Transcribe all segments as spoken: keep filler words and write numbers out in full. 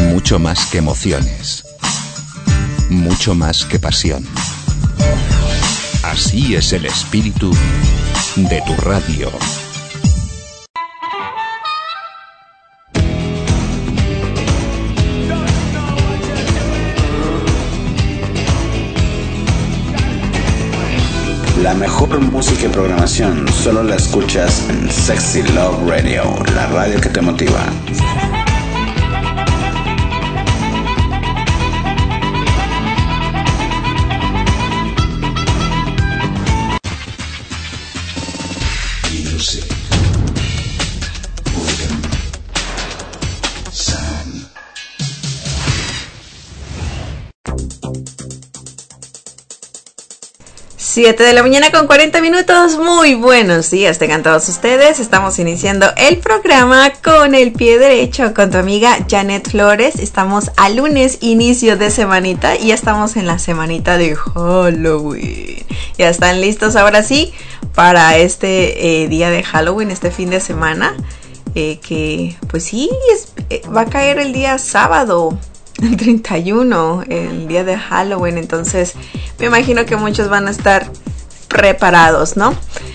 Mucho más que emociones. Mucho más que pasión. Así es el espíritu de tu radio. La mejor música y programación solo la escuchas en Sexy Love Radio, la radio que te motiva. siete de la mañana con cuarenta minutos, muy buenos días tengan todos ustedes. Estamos iniciando el programa con el pie derecho con tu amiga Janet Flores. Estamos a lunes, inicio de semanita, y ya estamos en la semanita de Halloween. Ya están listos ahora sí para este eh, día de Halloween, este fin de semana, eh, que pues sí, es, eh, va a caer el día sábado, el treinta y uno, el día de Halloween. Entonces me imagino que muchos van a estar preparados, ¿no?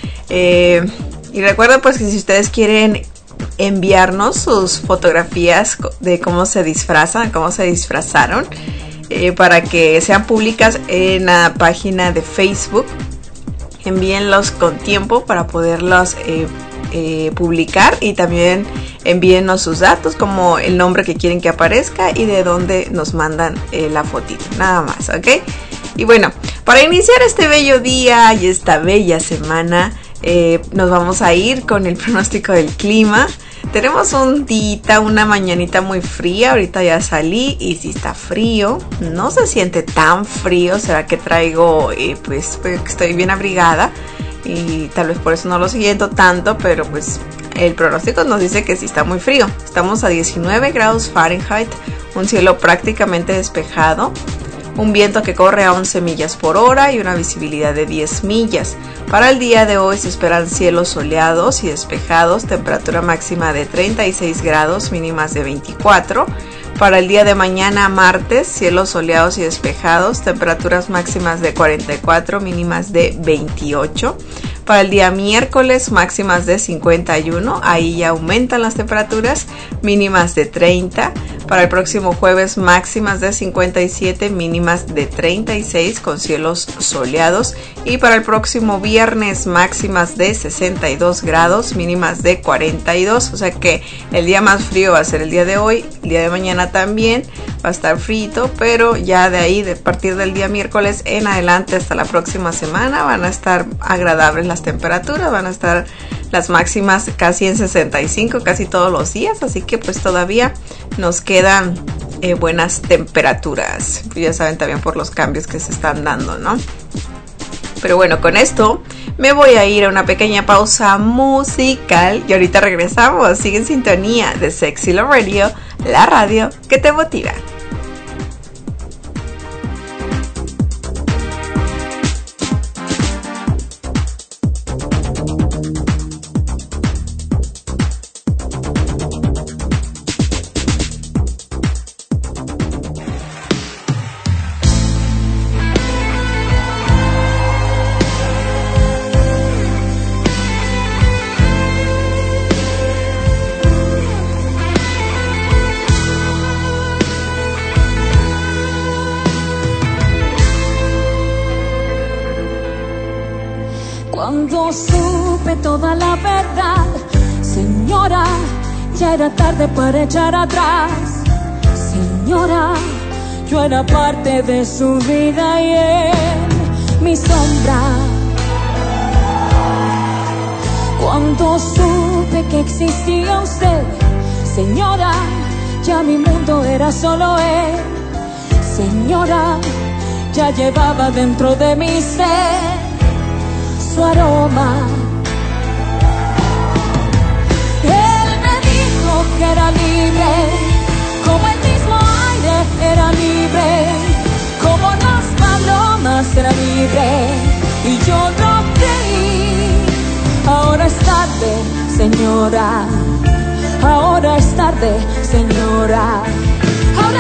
Eh, y recuerda pues que si ustedes quieren enviarnos sus fotografías de cómo se disfrazan, cómo se disfrazaron, eh, para que sean públicas en la página de Facebook, envíenlos con tiempo para poderlos eh, eh, publicar, y también envíennos sus datos, como el nombre que quieren que aparezca y de dónde nos mandan eh, la fotito, nada más, ¿ok? Y bueno, para iniciar este bello día y esta bella semana, eh, nos vamos a ir con el pronóstico del clima. Tenemos un día, una mañanita muy fría. Ahorita ya salí y sí está frío, no se siente tan frío. Será que traigo, eh, pues, pues estoy bien abrigada y tal vez por eso no lo siento tanto, pero pues el pronóstico nos dice que sí está muy frío. Estamos a diecinueve grados Fahrenheit, un cielo prácticamente despejado, un viento que corre a once millas por hora y una visibilidad de diez millas. Para el día de hoy se esperan cielos soleados y despejados, temperatura máxima de treinta y seis grados, mínimas de veinticuatro. Para el día de mañana, martes, cielos soleados y despejados, temperaturas máximas de cuarenta y cuatro, mínimas de veintiocho. Para el día miércoles, máximas de cincuenta y uno, ahí ya aumentan las temperaturas, mínimas de treinta. Para el próximo jueves, máximas de cincuenta y siete, mínimas de treinta y seis, con cielos soleados. Y para el próximo viernes, máximas de sesenta y dos grados, mínimas de cuarenta y dos. O sea que el día más frío va a ser el día de hoy, el día de mañana también va a estar frío, pero ya de ahí, de partir del día miércoles en adelante hasta la próxima semana, van a estar agradables las temperaturas, van a estar las máximas casi en sesenta y cinco, casi todos los días, así que pues todavía nos quedan eh, buenas temperaturas, ya saben, también por los cambios que se están dando, ¿no? Pero bueno, con esto me voy a ir a una pequeña pausa musical y ahorita regresamos. Sigue en sintonía de Sexy Love Radio, la radio que te motiva. Cuando supe toda la verdad, señora, ya era tarde para echar atrás. Señora, yo era parte de su vida y en mi sombra. Cuando supe que existía usted, señora, ya mi mundo era solo él. Señora, ya llevaba dentro de mi ser su aroma. Él me dijo que era libre, como el mismo aire era libre, como las palomas era libre, y yo no creí. Ahora es tarde, señora, ahora es tarde, señora. Ahora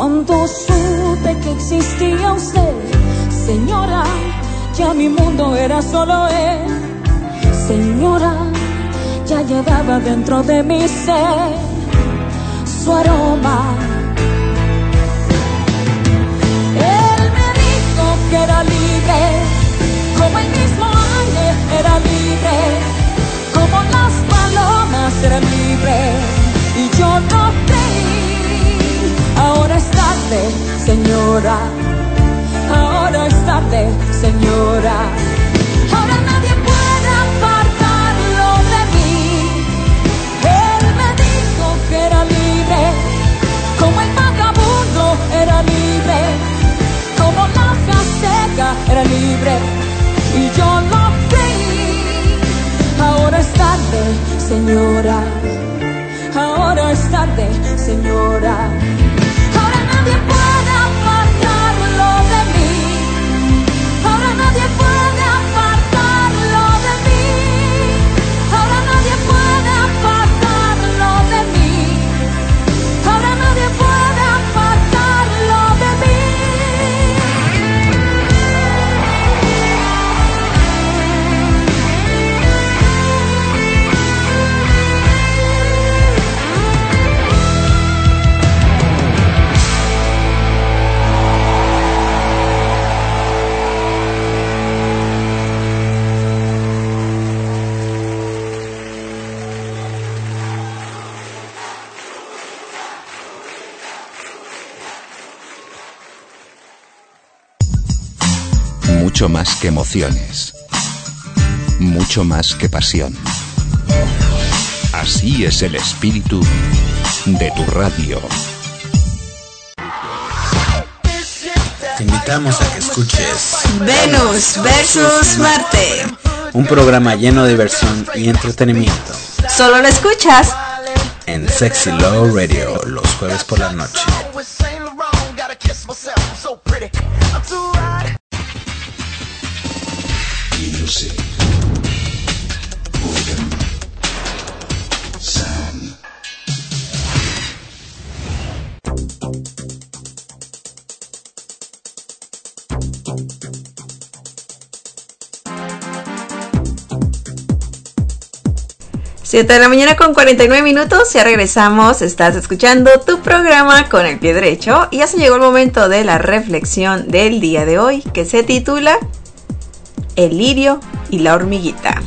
Cuando supe que existía usted, señora, ya mi mundo era solo él. Señora, ya llevaba dentro de mi ser su aroma. Él me dijo que era libre, como el mismo aire era libre, como las palomas eran libres, y yo no creí. Ahora es tarde, señora, ahora es tarde, señora. Ahora nadie puede apartarlo de mí. Él me dijo que era libre, como el vagabundo era libre, como la hoja seca era libre, y yo lo creí. Ahora es tarde, señora, ahora es tarde, señora. Ahora nadie puede apartarlo de mí. Ahora nadie puede apartarlo de mí. Ahora nadie puede apartarlo de mí. Ahora nadie puede apartarlo de mí. Mucho más que emociones, mucho más que pasión. Así es el espíritu de tu radio. Te invitamos a que escuches Venus versus Marte. un programa lleno de diversión y entretenimiento Solo lo escuchas en Sexy Love Radio los jueves por la noche. Music. Rhythm. Sound. siete de la mañana con cuarenta y nueve minutos, ya regresamos, estás escuchando tu programa Con el Pie Derecho y ya se llegó el momento de la reflexión del día de hoy que se titula El lirio y la hormiguita.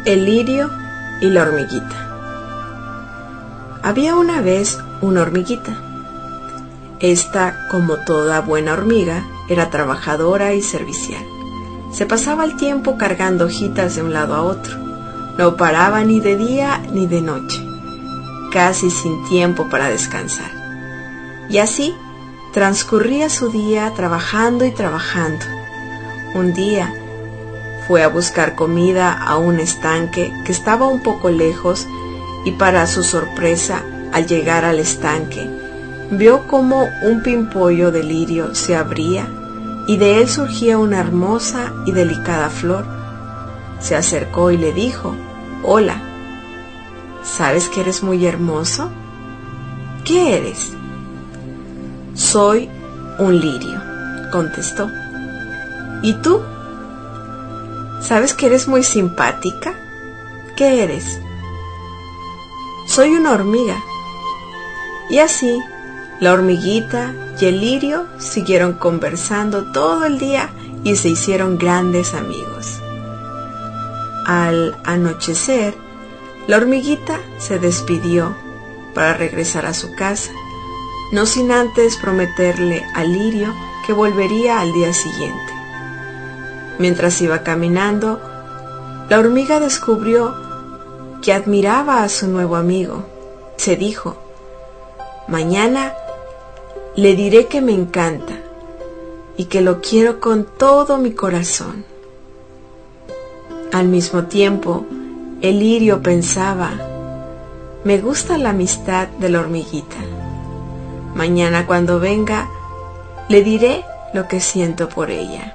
El lirio y la hormiguita. Había una vez una hormiguita. Esta, como toda buena hormiga, era trabajadora y servicial. Se pasaba el tiempo cargando hojitas de un lado a otro. No paraba ni de día ni de noche, casi sin tiempo para descansar. Y así transcurría su día trabajando y trabajando. Un día fue a buscar comida a un estanque que estaba un poco lejos y, para su sorpresa, al llegar al estanque, vio como un pimpollo de lirio se abría y de él surgía una hermosa y delicada flor. Se acercó y le dijo: «Hola, ¿sabes que eres muy hermoso?» «¿Qué eres?» «Soy un lirio», contestó. «¿Y tú?» «¿Sabes que eres muy simpática?» «¿Qué eres?» «Soy una hormiga». Y así, la hormiguita y el lirio siguieron conversando todo el día y se hicieron grandes amigos. Al anochecer, la hormiguita se despidió para regresar a su casa, no sin antes prometerle al lirio que volvería al día siguiente. Mientras iba caminando, la hormiga descubrió que admiraba a su nuevo amigo. Se dijo: «Mañana le diré que me encanta y que lo quiero con todo mi corazón». Al mismo tiempo, el lirio pensaba: «Me gusta la amistad de la hormiguita. Mañana, cuando venga, le diré lo que siento por ella».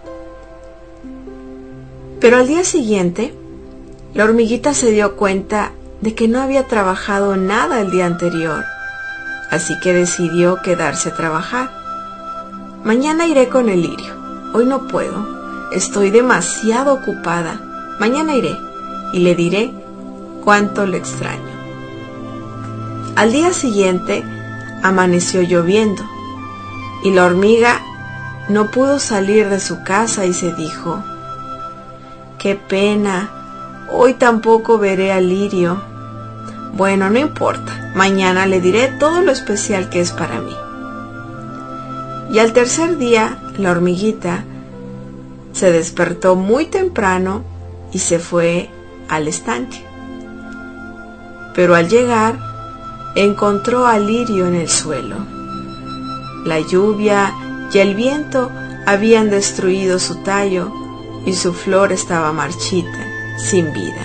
Pero al día siguiente, la hormiguita se dio cuenta de que no había trabajado nada el día anterior, así que decidió quedarse a trabajar. «Mañana iré con el lirio. Hoy no puedo. Estoy demasiado ocupada. Mañana iré y le diré cuánto le extraño». Al día siguiente amaneció lloviendo y la hormiga no pudo salir de su casa y se dijo: «Qué pena, hoy tampoco veré al lirio. Bueno, no importa, mañana le diré todo lo especial que es para mí». Y al tercer día, la hormiguita se despertó muy temprano y se fue al estanque. Pero al llegar, encontró al lirio en el suelo. La lluvia y el viento habían destruido su tallo y su flor estaba marchita, sin vida.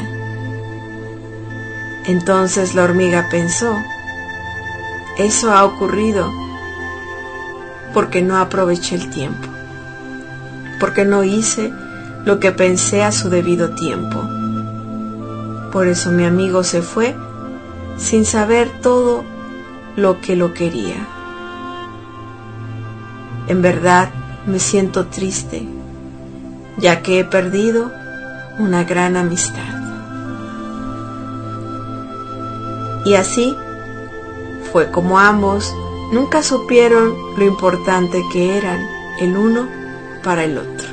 Entonces la hormiga pensó: «Eso ha ocurrido porque no aproveché el tiempo, porque no hice lo que pensé a su debido tiempo. Por eso mi amigo se fue sin saber todo lo que lo quería. En verdad me siento triste, ya que he perdido una gran amistad». Y así fue como ambos nunca supieron lo importante que eran el uno para el otro.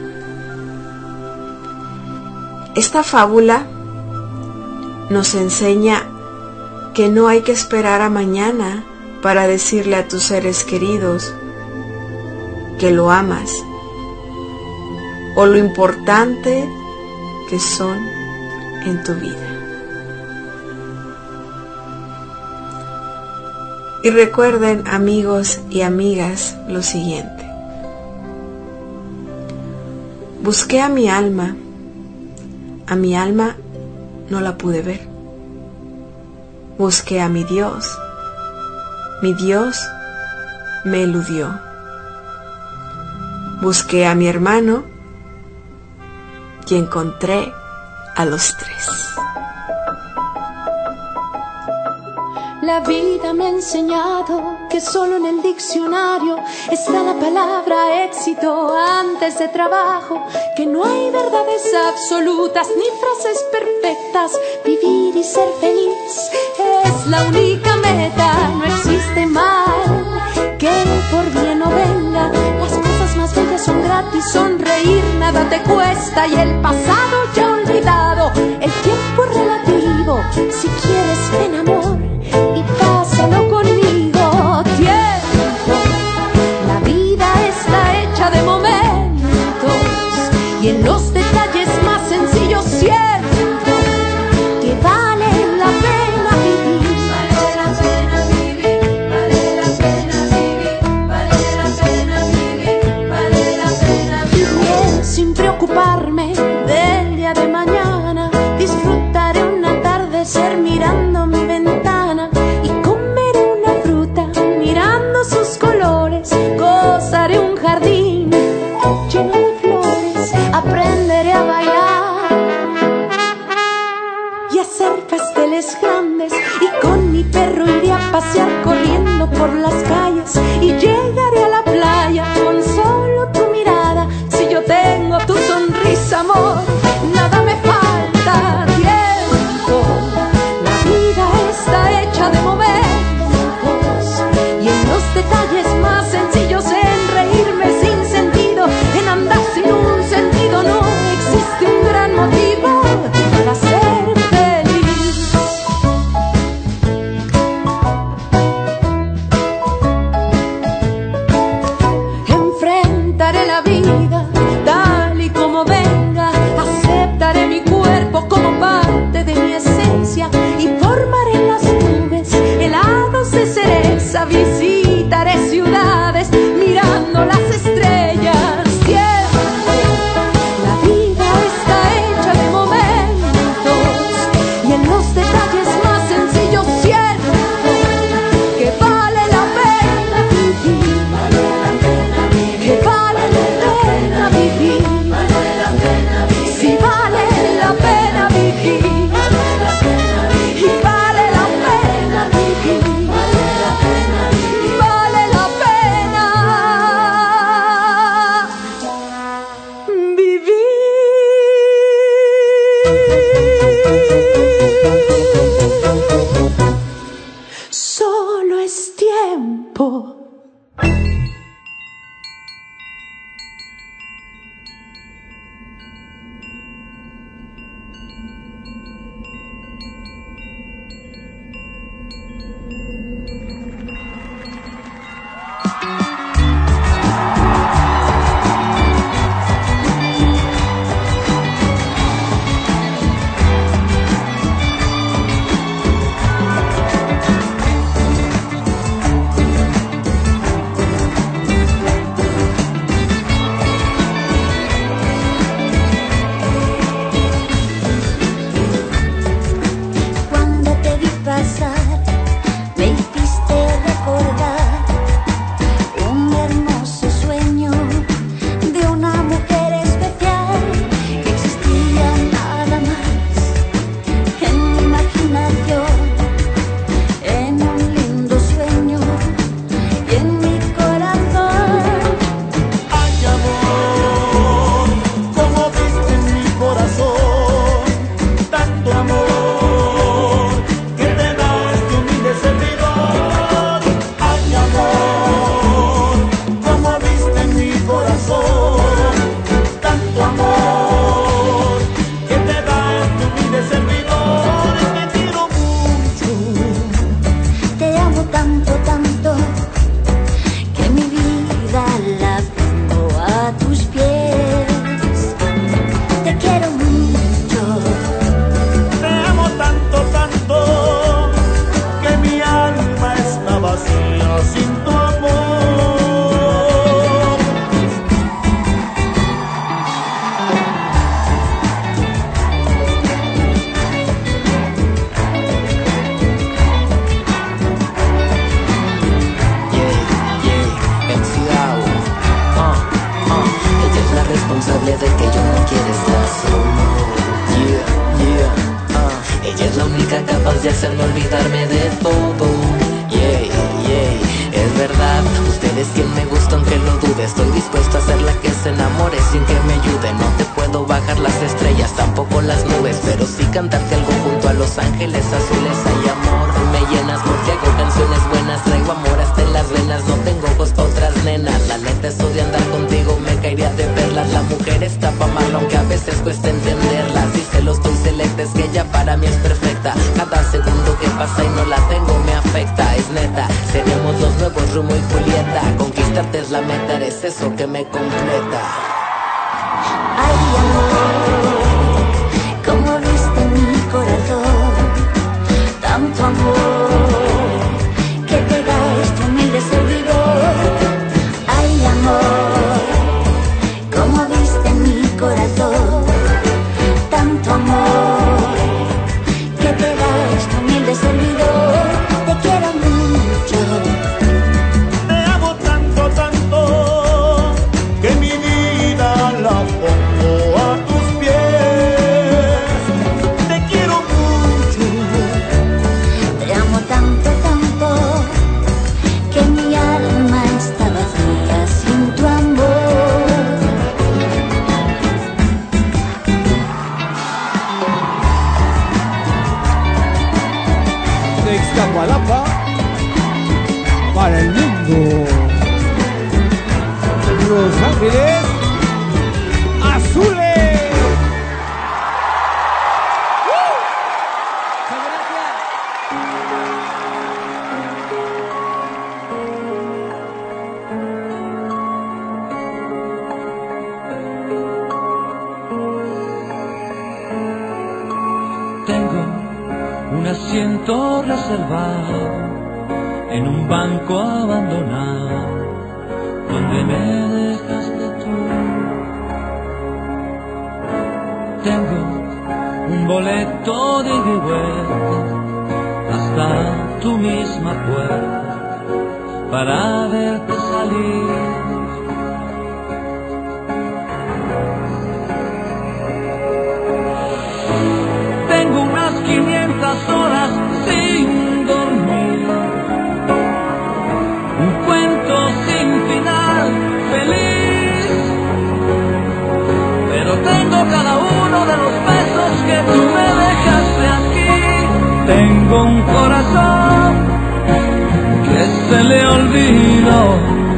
Esta fábula nos enseña que no hay que esperar a mañana para decirle a tus seres queridos que lo amas o lo importante que son en tu vida. Y recuerden, amigos y amigas, lo siguiente: busqué a mi alma, a mi alma no la pude ver. Busqué a mi Dios, mi Dios me eludió. Busqué a mi hermano y encontré a los tres. La vida me ha enseñado que solo en el diccionario está la palabra éxito antes de trabajo, que no hay verdades absolutas ni frases perfectas, vivir y ser feliz es la única meta, no existe mal que por bien no venga, las cosas más bellas son gratis, sonreír nada te cuesta y el pasado ya olvidado, el tiempo y hacer pasteles grandes, y con mi perro iré a pasear corriendo por las calles, y llegaré a la playa con solo tu mirada. Si yo tengo tu sonrisa, amor, nada me falta. Tiempo, la vida está hecha de momentos, y en los detalles más sencillos, en reírme sin sentido, en andar sin un sentido, no existe un gran motivo para ser feliz. Enfrentaré la vida tal y como venga, aceptaré mi cuerpo como parte de mi esencia, y formaré en las nubes helados de cereza. Visitaré ciudades mirando las estrellas. Tiempo, la vida está hecha de momentos, y en los detalles más sencillos siento que vale la pena vivir, que vale la pena vivir, si vale la pena vivir, y vale la pena vivir, y vale la pena vivir. Solo es tiempo. Cuando te vi pasar, me hiciste recordar un hermoso sueño de una mujer especial que existía nada más en mi imaginación, en un lindo sueño y en mi corazón. Ay, amor, como viste en mi corazón, tanto amor que te da este humilde servidor. Ay, amor, como viste en mi corazón, tanto amor que te da este humilde servidor. Te quiero mucho. Te amo tanto, tanto, que mi vida la pongo a tus pies. Te quiero mucho. Te amo tanto, tanto, que mi alma está vacía sin tu amor. Yeah, yeah, M C Dao. Uh, uh, ella es la responsable de que yo no quiera estar solo. Yeah, yeah, uh, ella es la única capaz de hacerme olvidarme de todo. Yeah, yeah, es verdad, usted es quien me gusta aunque lo dude. Estoy dispuesto a ser la que se enamore sin que me ayude. No te puedo bajar las estrellas, tampoco las nubes, pero sí cantarte algo junto a los ángeles azules. Hay amor, me llenas porque hago canciones buenas, traigo amor hasta en las venas, no tengo ojos pa' otras nenas. La neta eso de andar contigo me caería de perlas. La mujer está pa' mal aunque a veces cuesta entenderla. Si se lo estoy selecta es que ella para mí es perfecta. Cada segundo que pasa y no la tengo me afecta. Es neta, seremos los nuevos Romeo y Julieta. Conquistarte es la meta, eres eso que me completa. Ay, amor, como viste en mi corazón, tanto amor que te da este humilde servidor. Ay, amor, como viste en mi corazón, tanto amor que te da este humilde servidor. Te quiero mucho. Te amo tanto, tanto, que mi vida la pongo a tus pies. desde Iztapalapa para el mundo. Los Ángeles Azules. Asiento reservado en un banco abandonado donde me dejaste tú. Tengo un boleto de ida y vuelta hasta tu misma puerta para verte salir. Tengo unas quinientas horas sin dormir, un cuento sin final feliz, pero tengo cada uno de los besos que tú me dejaste aquí. Tengo un corazón que se le olvidó,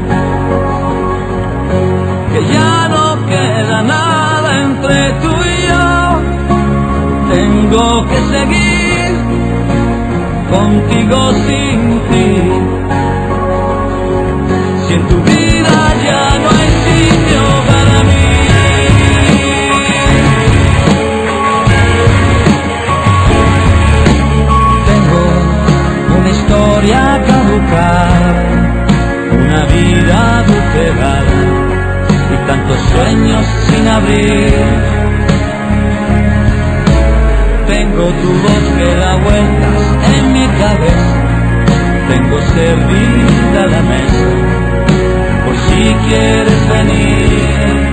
que ya no queda nada entre tú y yo. Tengo que seguir contigo sin ti. Si en tu vida ya no hay sitio para mí. Tengo una historia caducada, una vida adulterada y tantos sueños sin abrir. Tengo tu voz que da vueltas en mi cabeza, tengo servida la mesa, por si quieres venir.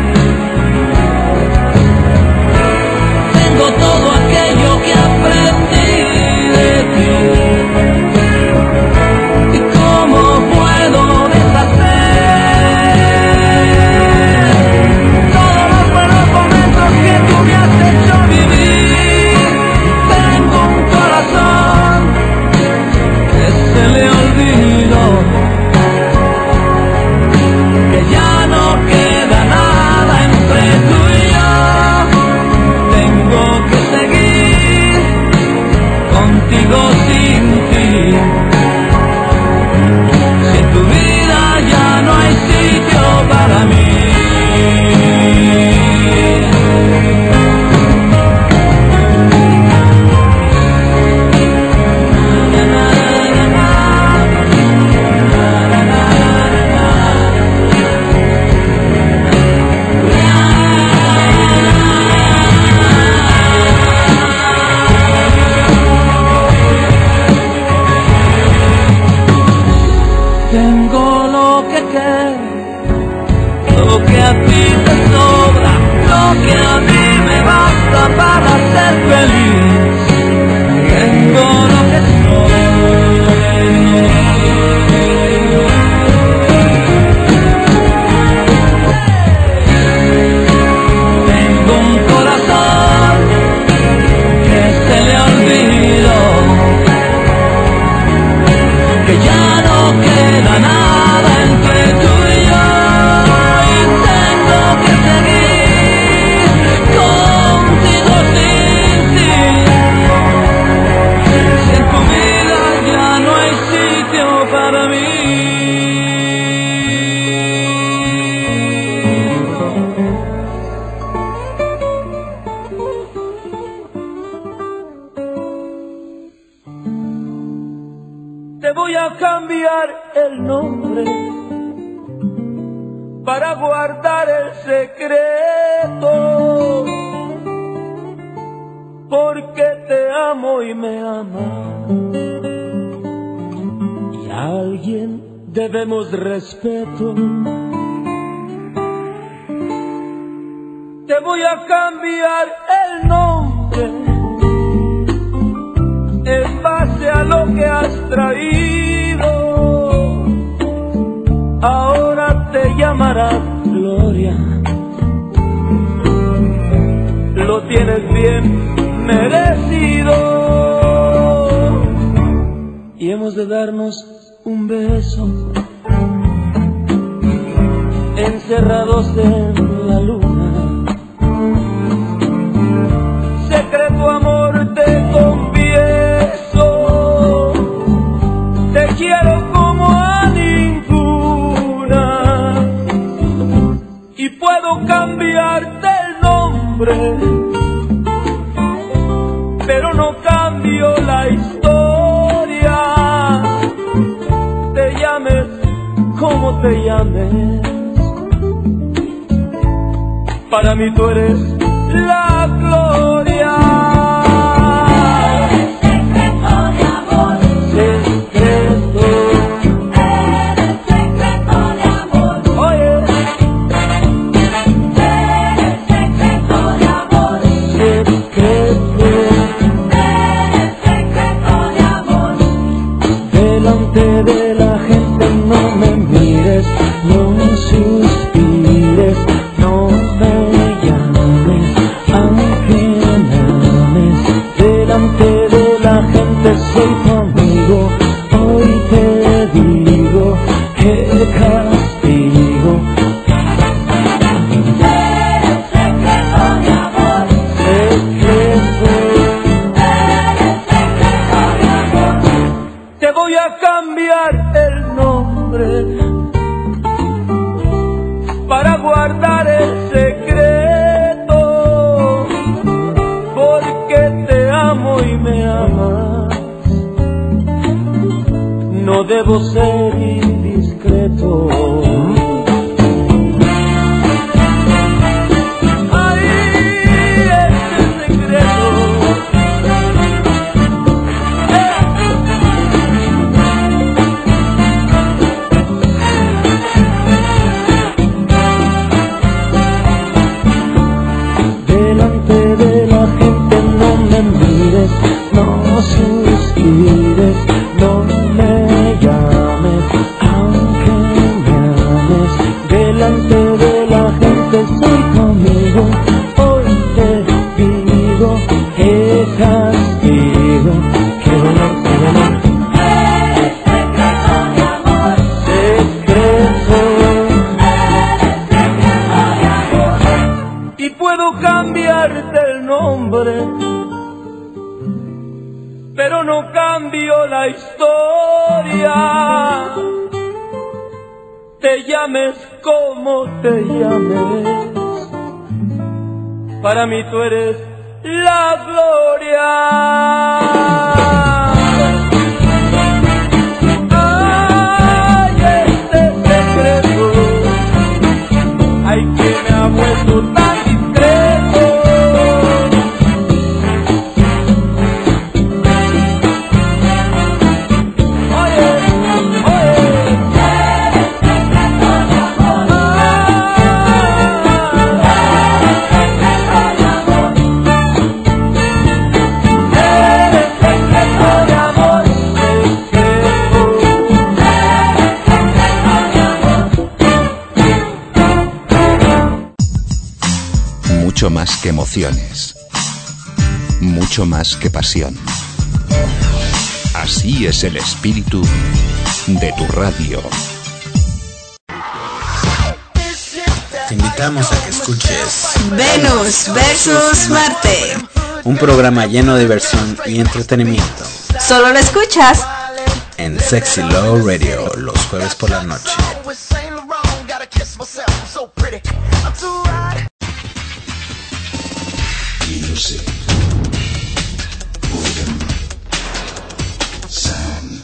Tengo todo aquello que aprendí de ti, y cómo puedo deshacer todos los buenos momentos que tú me has hecho vivir. Se le olvidó que ya no queda nada entre tú y yo. Tengo que seguir contigo sin ti. Si en tu vida ya no hay sitio para mí. Lo que a ti te sobra, lo que a mí me basta para ser feliz. Tengo lo que soy. Tengo un corazón que se le olvidó, que ya no queda nada entre tú y yo. Cambiar el nombre para guardar el secreto, porque te amo y me amas, y a alguien debemos respeto. Te voy a cambiar el nombre en base a lo que has traído. Ahora te llamarán Gloria, lo tienes bien merecido. hemos de darnos un beso, encerrados en la luna. Secreto amor te confieso, te quiero como a ninguna, y puedo cambiarte el nombre, pero no cambio la historia. Te llames como te llames, para mí tú eres la gloria. Eres secreto de amor, Secreto, eres secreto de amor, oye, eres secreto de amor, secreto, eres secreto de amor. delante de la gente no me mires, no suspires, no me llames, aunque me ames. Delante de la gente soy tu amigo, hoy te digo que castigo. Eres secreto de amor, Secreto, eres secreto de amor. te voy a cambiar el nombre para guardar el secreto, porque te amo y me amas. No debo ser indiscreto. Ay, este secreto. Delante de la gente no me mires, no suspires, no me llames, aunque me ames. Delante de la gente soy tu amigo, hoy te digo que castigo. Qué dolor, qué dolor. Eres secreto de amor, Secreto, eres secreto de amor. y puedo cambiarte el nombre, pero no cambio la historia. Te llames como te llames, para mí tú eres la gloria. Ay, este secreto, ay, que me ha vuelto tan discreto. Oye, oye, Eres secreto de amor, eres secreto de amor, eres secreto de amor, Mucho más que emociones. Mucho más que pasión. Así es el espíritu de tu radio. Te invitamos a que escuches Venus versus Marte. un programa lleno de diversión y entretenimiento Solo lo escuchas en Sexy Love Radio los jueves por la noche. Music. Rhythm. Sound.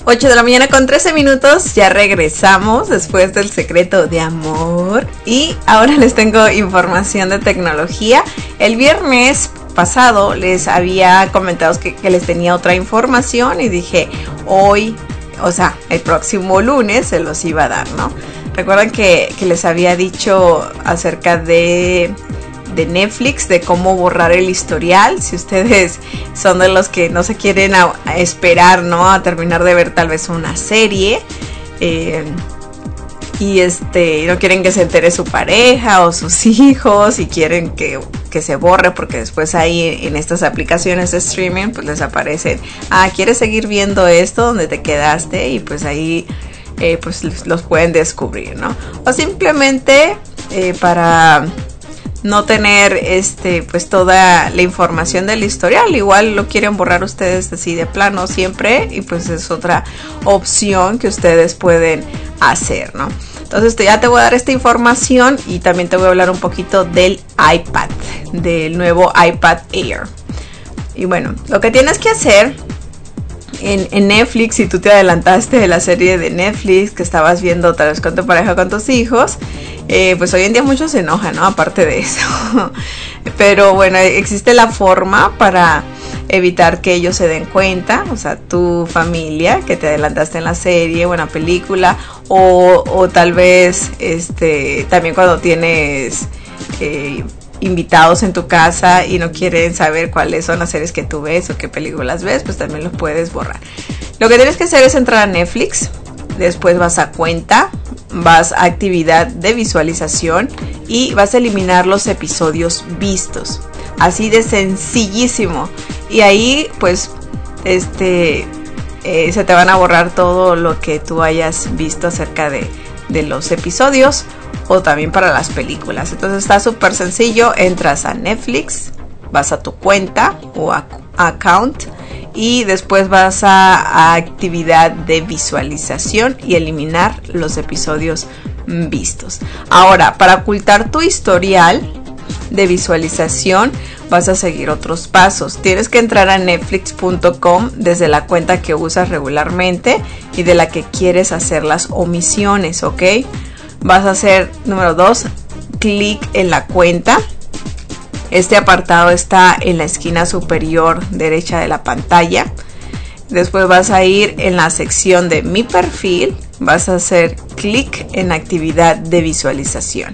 ocho de la mañana con trece minutos, ya regresamos después del secreto de amor y ahora les tengo información de tecnología. El viernes pasado les había comentado que, que les tenía otra información y dije hoy, o sea, el próximo lunes se los iba a dar, ¿no? Recuerdan que, que les había dicho acerca de... de Netflix, de cómo borrar el historial, si ustedes son de los que no se quieren a, a esperar, ¿no? A terminar de ver tal vez una serie eh, y este no quieren que se entere su pareja o sus hijos y quieren que, que se borre porque después ahí en estas aplicaciones de streaming pues les aparecen, ah, ¿quieres seguir viendo esto donde te quedaste? Y pues ahí eh, pues los pueden descubrir, ¿no? O simplemente eh, para no tener este pues toda la información del historial, igual lo quieren borrar ustedes así de plano siempre y pues es otra opción que ustedes pueden hacer, ¿no? Entonces ya te voy a dar esta información y también te voy a hablar un poquito del iPad, del nuevo iPad Air. Y bueno, lo que tienes que hacer en, en Netflix, si tú te adelantaste de la serie de Netflix que estabas viendo tal vez con tu pareja o con tus hijos, Eh, pues hoy en día muchos se enojan, ¿no? Aparte de eso. Pero bueno, existe la forma para evitar que ellos se den cuenta, o sea, tu familia, que te adelantaste en la serie o en la película, o, o tal vez este también cuando tienes eh, invitados en tu casa y no quieren saber cuáles son las series que tú ves o qué películas ves, pues también los puedes borrar. Lo que tienes que hacer es entrar a Netflix, después vas a cuenta, vas a actividad de visualización y vas a eliminar los episodios vistos, así de sencillísimo, y ahí pues este eh, se te van a borrar todo lo que tú hayas visto acerca de, de los episodios o también para las películas. Entonces está súper sencillo, entras a Netflix, vas a tu cuenta o a, a account y después vas a, a actividad de visualización y eliminar los episodios vistos. Ahora, para ocultar tu historial de visualización vas a seguir otros pasos. Tienes que entrar a netflix punto com desde la cuenta que usas regularmente y de la que quieres hacer las omisiones, ¿ok? Vas a hacer, número dos, clic en la cuenta. Este apartado está en la esquina superior derecha de la pantalla. Después vas a ir en la sección de mi perfil, vas a hacer clic en actividad de visualización.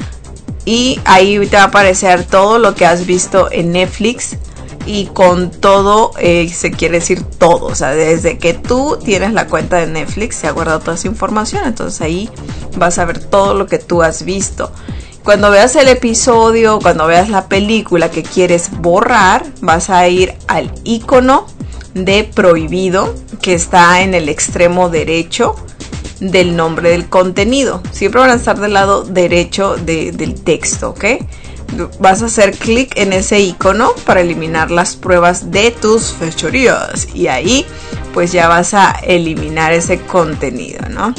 Y ahí te va a aparecer todo lo que has visto en Netflix y con todo, eh, se quiere decir todo. O sea, desde que tú tienes la cuenta de Netflix se ha guardado toda esa información. Entonces ahí vas a ver todo lo que tú has visto. Cuando veas el episodio, cuando veas la película que quieres borrar, vas a ir al icono de prohibido que está en el extremo derecho del nombre del contenido. Siempre van a estar del lado derecho de, del texto, ¿ok? Vas a hacer clic en ese icono para eliminar las pruebas de tus fechorías y ahí pues ya vas a eliminar ese contenido, ¿no?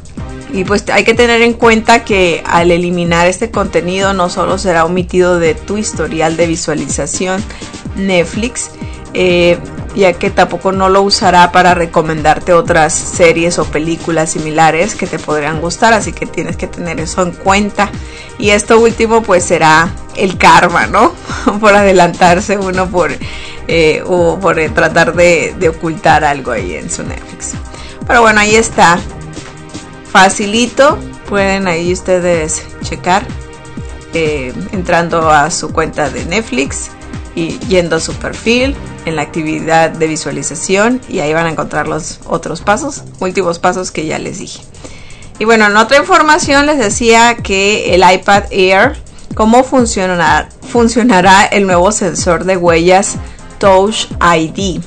Y pues hay que tener en cuenta que al eliminar este contenido no solo será omitido de tu historial de visualización Netflix, eh, ya que tampoco no lo usará para recomendarte otras series o películas similares que te podrían gustar, así que tienes que tener eso en cuenta. Y esto último pues será el karma, ¿no? Por adelantarse uno por, eh, o por eh, tratar de, de ocultar algo ahí en su Netflix. Pero bueno, ahí está. Facilito, pueden ahí ustedes checar eh, entrando a su cuenta de Netflix y yendo a su perfil en la actividad de visualización y ahí van a encontrar los otros pasos, últimos pasos que ya les dije. Y bueno, en otra información les decía que el iPad Air, cómo funcionará, funcionará el nuevo sensor de huellas Touch I D.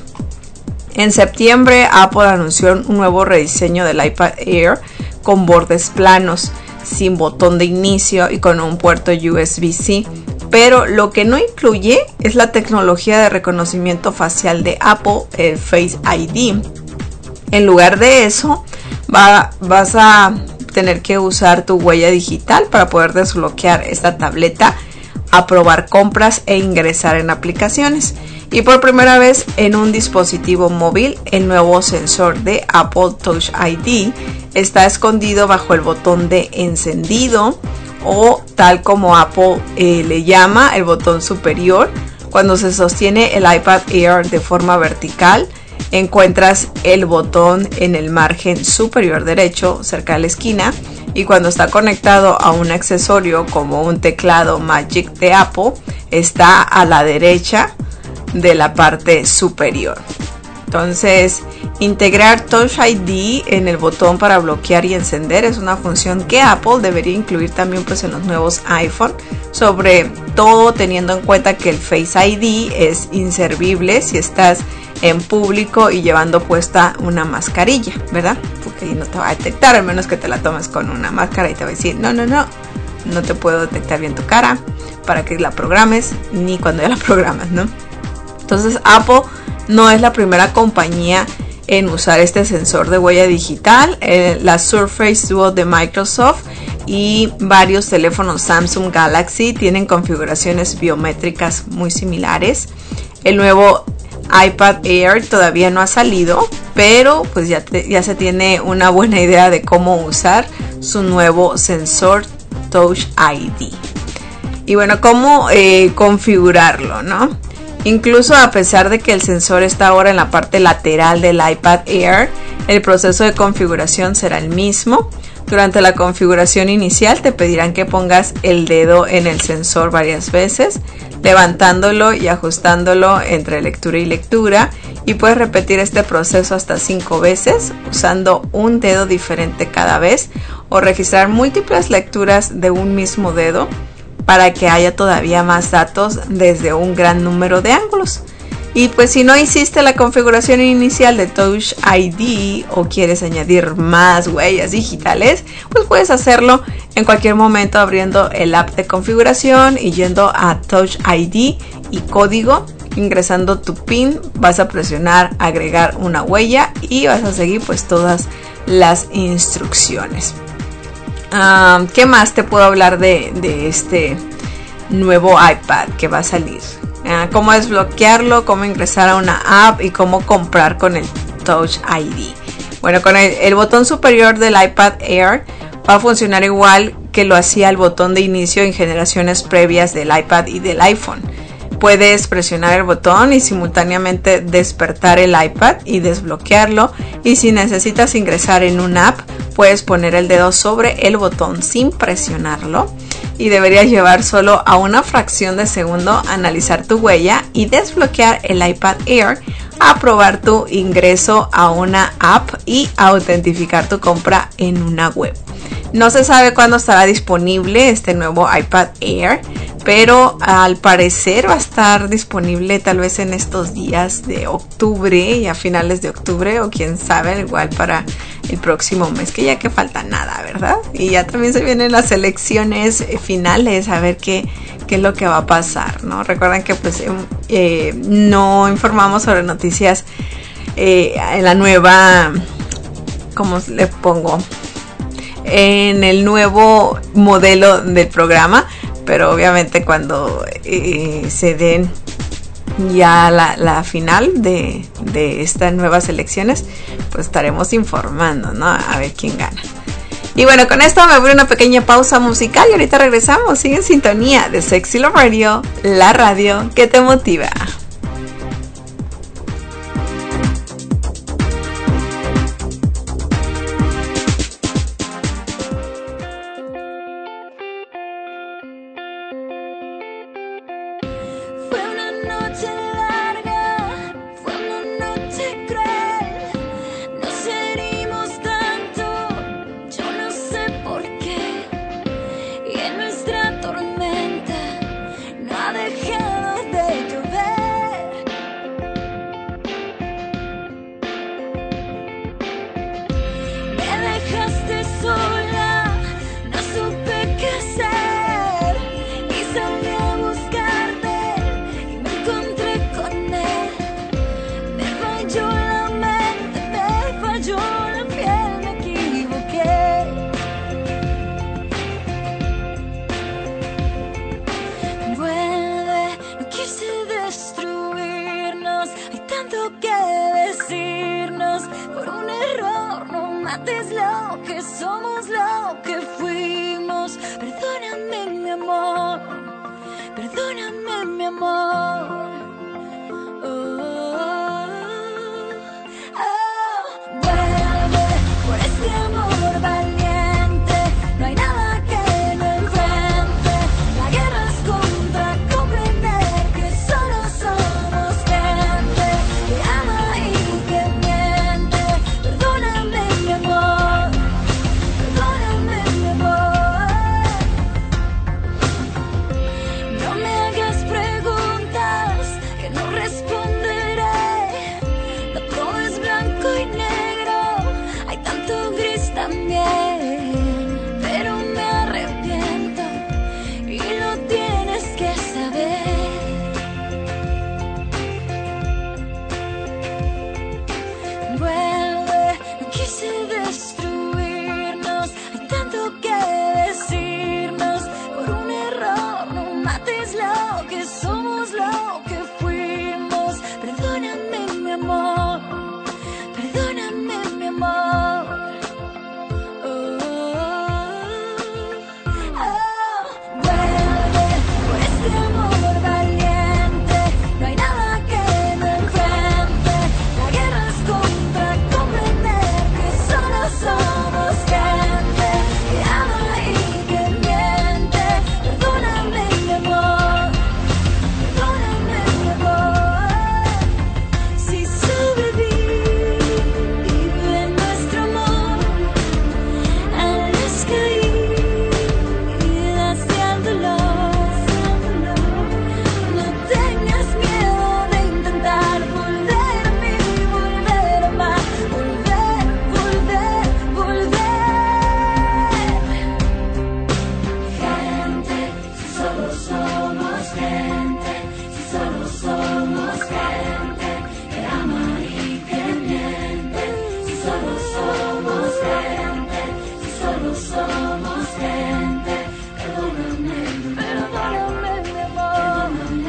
En septiembre Apple anunció un nuevo rediseño del iPad Air con bordes planos, sin botón de inicio y con un puerto U S B C. Pero lo que no incluye es la tecnología de reconocimiento facial de Apple, el Face I D. En lugar de eso, va, vas a tener que usar tu huella digital para poder desbloquear esta tableta, aprobar compras e ingresar en aplicaciones. Y por primera vez en un dispositivo móvil, el nuevo sensor de Apple Touch I D está escondido bajo el botón de encendido, o tal como Apple eh, le llama, el botón superior. Cuando se sostiene el iPad Air de forma vertical, encuentras el botón en el margen superior derecho, cerca de la esquina, y cuando está conectado a un accesorio como un teclado Magic de Apple, está a la derecha de la parte superior. Entonces, integrar Touch I D en el botón para bloquear y encender es una función que Apple debería incluir también pues en los nuevos iPhone, sobre todo teniendo en cuenta que el Face I D es inservible si estás en público y llevando puesta una mascarilla, ¿verdad? Porque ahí no te va a detectar, al menos que te la tomes con una máscara y te va a decir, no, no, no, no te puedo detectar bien tu cara para que la programes, ni cuando ya la programas, ¿no? Entonces Apple no es la primera compañía en usar este sensor de huella digital. Eh, la Surface Duo de Microsoft y varios teléfonos Samsung Galaxy tienen configuraciones biométricas muy similares. El nuevo iPad Air todavía no ha salido, pero pues ya, te, ya se tiene una buena idea de cómo usar su nuevo sensor Touch I D. Y bueno, cómo eh, configurarlo, ¿no? Incluso a pesar de que el sensor está ahora en la parte lateral del iPad Air, el proceso de configuración será el mismo. Durante la configuración inicial te pedirán que pongas el dedo en el sensor varias veces, levantándolo y ajustándolo entre lectura y lectura, y puedes repetir este proceso hasta cinco veces usando un dedo diferente cada vez, o registrar múltiples lecturas de un mismo dedo para que haya todavía más datos desde un gran número de ángulos. Y pues si no hiciste la configuración inicial de Touch I D o quieres añadir más huellas digitales, pues puedes hacerlo en cualquier momento abriendo el app de configuración y yendo a Touch I D y código, ingresando tu PIN, vas a presionar agregar una huella y vas a seguir pues todas las instrucciones. Um, ¿Qué más te puedo hablar de, de este nuevo iPad que va a salir? Uh, cómo desbloquearlo, cómo ingresar a una app y cómo comprar con el Touch I D. Bueno, con el, el botón superior del iPad Air va a funcionar igual que lo hacía el botón de inicio en generaciones previas del iPad y del iPhone. Puedes presionar el botón y simultáneamente despertar el iPad y desbloquearlo, y si necesitas ingresar en una app, puedes poner el dedo sobre el botón sin presionarlo, y deberías llevar solo a una fracción de segundo analizar tu huella y desbloquear el iPad Air, aprobar tu ingreso a una app y autentificar tu compra en una web. No se sabe cuándo estará disponible este nuevo iPad Air, pero al parecer va a estar disponible tal vez en estos días de octubre y a finales de octubre, o quién sabe, igual para el próximo mes, que ya que falta nada, ¿verdad? Y ya también se vienen las elecciones finales, a ver qué, qué es lo que va a pasar, ¿no? Recuerden que pues eh, no informamos sobre noticias eh, en la nueva, ¿cómo le pongo? En el nuevo modelo del programa, pero obviamente cuando eh, se den ya la, la final de, de estas nuevas elecciones, pues estaremos informando, ¿no? A ver quién gana. Y bueno, con esto me voy a una pequeña pausa musical y ahorita regresamos. Sigue en sintonía de Sexy Love Radio, la radio que te motiva. Yo la mates lo que somos, lo que fuimos. Perdóname, mi amor, perdóname, mi amor. Oh, oh, vuelve por este amor valiente. No hay nada que no enfrente. La guerra es contra comprender que solo somos gente que ama y que miente. Perdóname, mi amor, perdóname, mi amor. No me hagas preguntas que no responderé. No todo es blanco y negro, hay tanto gris también. Pero me arrepiento y lo tienes que saber. Vuelve, no quise destruirnos, hay tanto que decirnos. Por un error no mates lo que somos, lo que fuimos. Perdóname, mi amor, perdóname, mi amor. Oh, oh, vuelve por este amor valiente. No hay nada que no enfrente. La guerra es contra comprender que solo somos gente que ama y que miente. Perdóname, mi amor, perdóname, mi amor. Si sobrevive nuestro amor a las caídas y al dolor, no tengas miedo de intentar volver a mí, volver a amar, volver, volver, volver. Gente, si solo somos gente, si solo somos gente que ama y que miente. Si solo somos gente, si solo somos gente. Perdóname, perdóname, mi amor.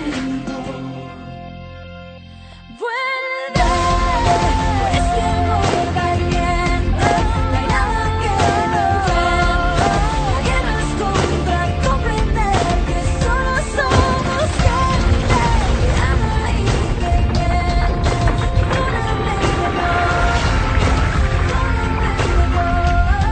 Vuelve por este amor valiente. No hay nada que no enfrente. La guerra es contra comprender que solo somos gente que ama y que miente. Perdóname, mi amor, perdóname, mi amor.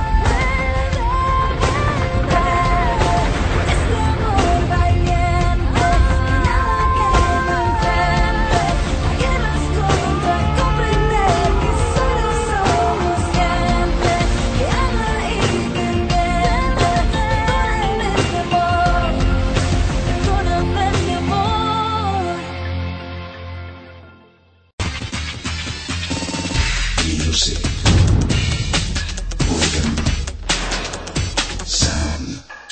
Este amor valiente, nada que no enfrente. La guerra es contra comprender que solo somos gente que ama y que miente. Perdóname, mi amor, perdóname, mi amor. Music. Organ. Sound.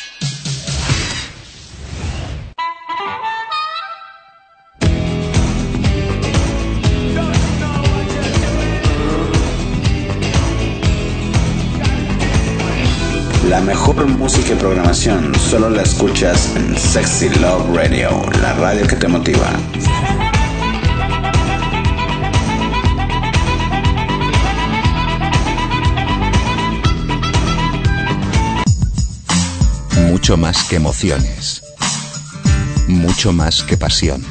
La mejor música y programación solo la escuchas en Sexy Love Radio, la radio que te motiva. Mucho más que emociones. Mucho más que pasión.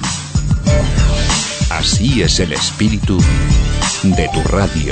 Así es el espíritu de tu radio.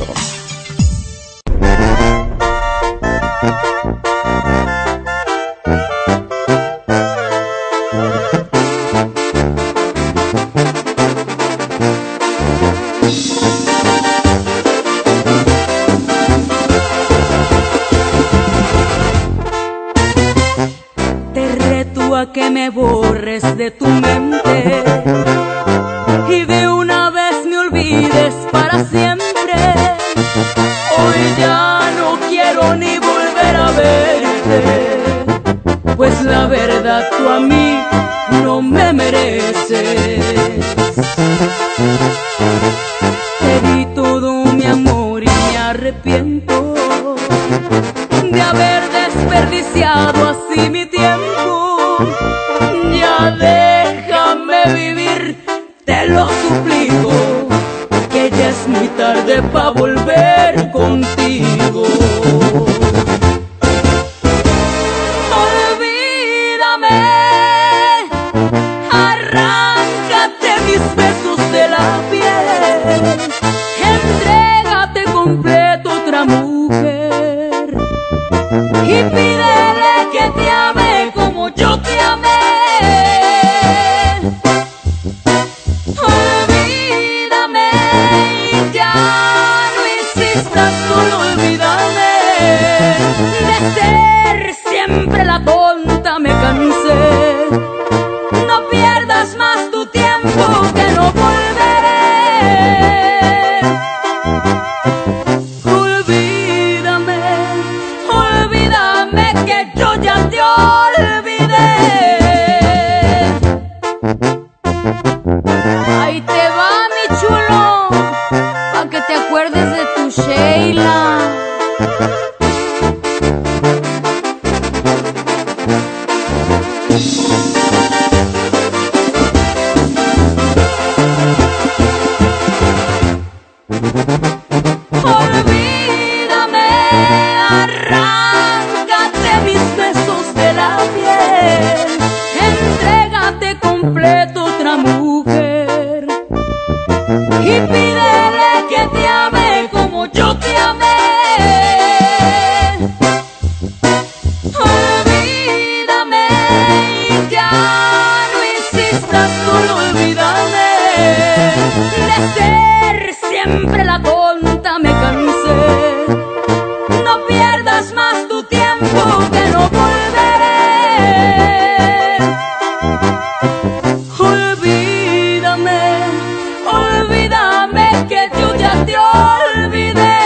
Te reto a que me borres de tu mente y de una vez me olvides para siempre. Hoy ya no quiero ni volver a verte, pues la verdad tú a mí no me mereces. Te di todo mi amor y me arrepiento de haber desperdiciado así mi tiempo. Ya déjame vivir, te lo suplico, que ya es muy tarde para volver contigo. mujer y pídele que te ame como yo te amé. Olvídame y ya no insistas con olvídame. De ser siempre la tonta me cansé. No pierdas más tu tiempo que no volveré. Olvídame, olvídame que yo ya te olvidé. Ahí te va mi chulo, pa' que te acuerdes de tu Sheila. Olvídame, arráncate mis besos de la piel, entrégate completo a otra mujer y pídele que te ame como yo te amé. Olvídame y ya no insistas con olvídame. De ser siempre la tonta me cansé. No pierdas más tu tiempo que no volveré. Olvídame, olvídame que yo ya te olvidé.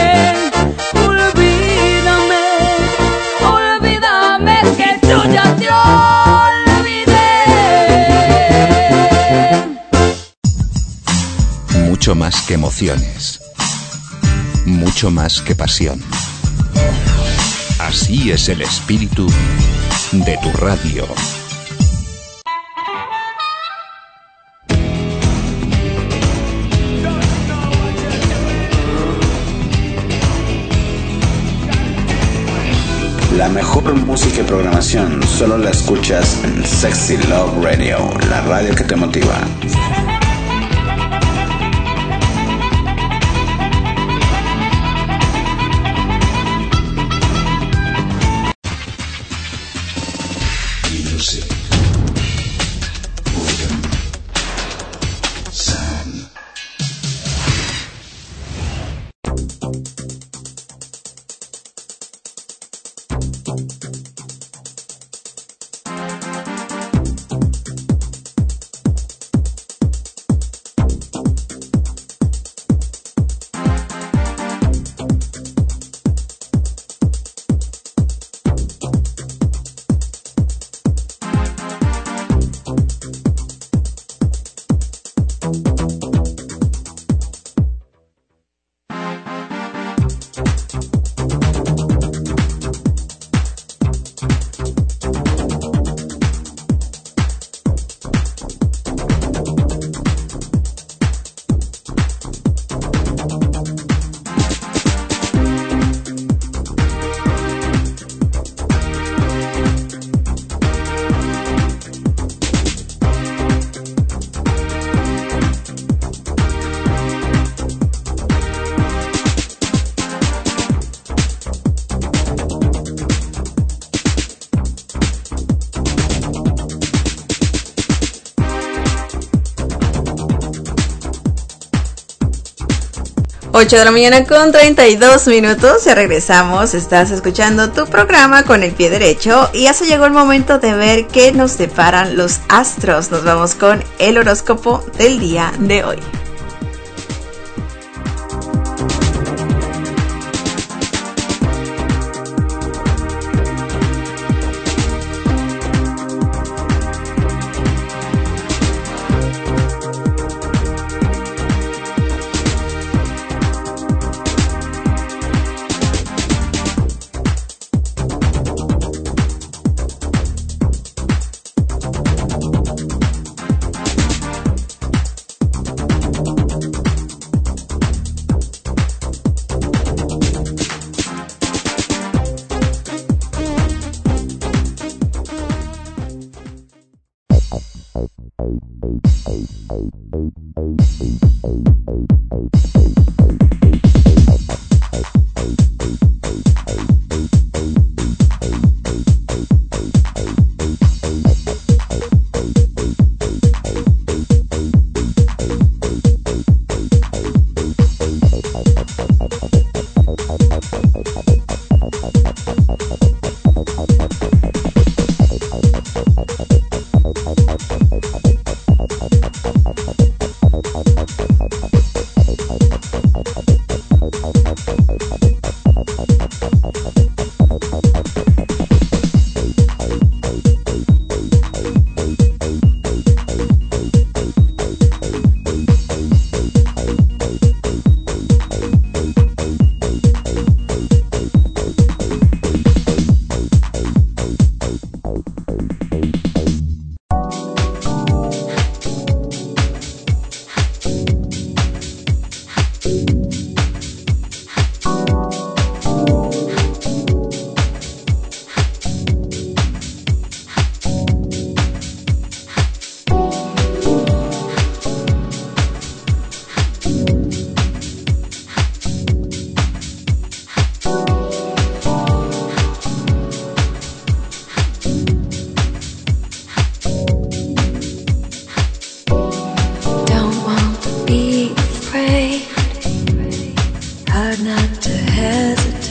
Olvídame, olvídame que yo ya te olvidé. Mucho más que emociones. Mucho más que pasión. Así es el espíritu de tu radio. La mejor música y programación solo la escuchas en Sexy Love Radio, la radio que te motiva. Music. Rhythm. Sound. ocho de la mañana con treinta y dos minutos, ya regresamos, estás escuchando tu programa Con el Pie Derecho y ya se llegó el momento de ver qué nos deparan los astros. Nos vamos con el horóscopo del día de hoy.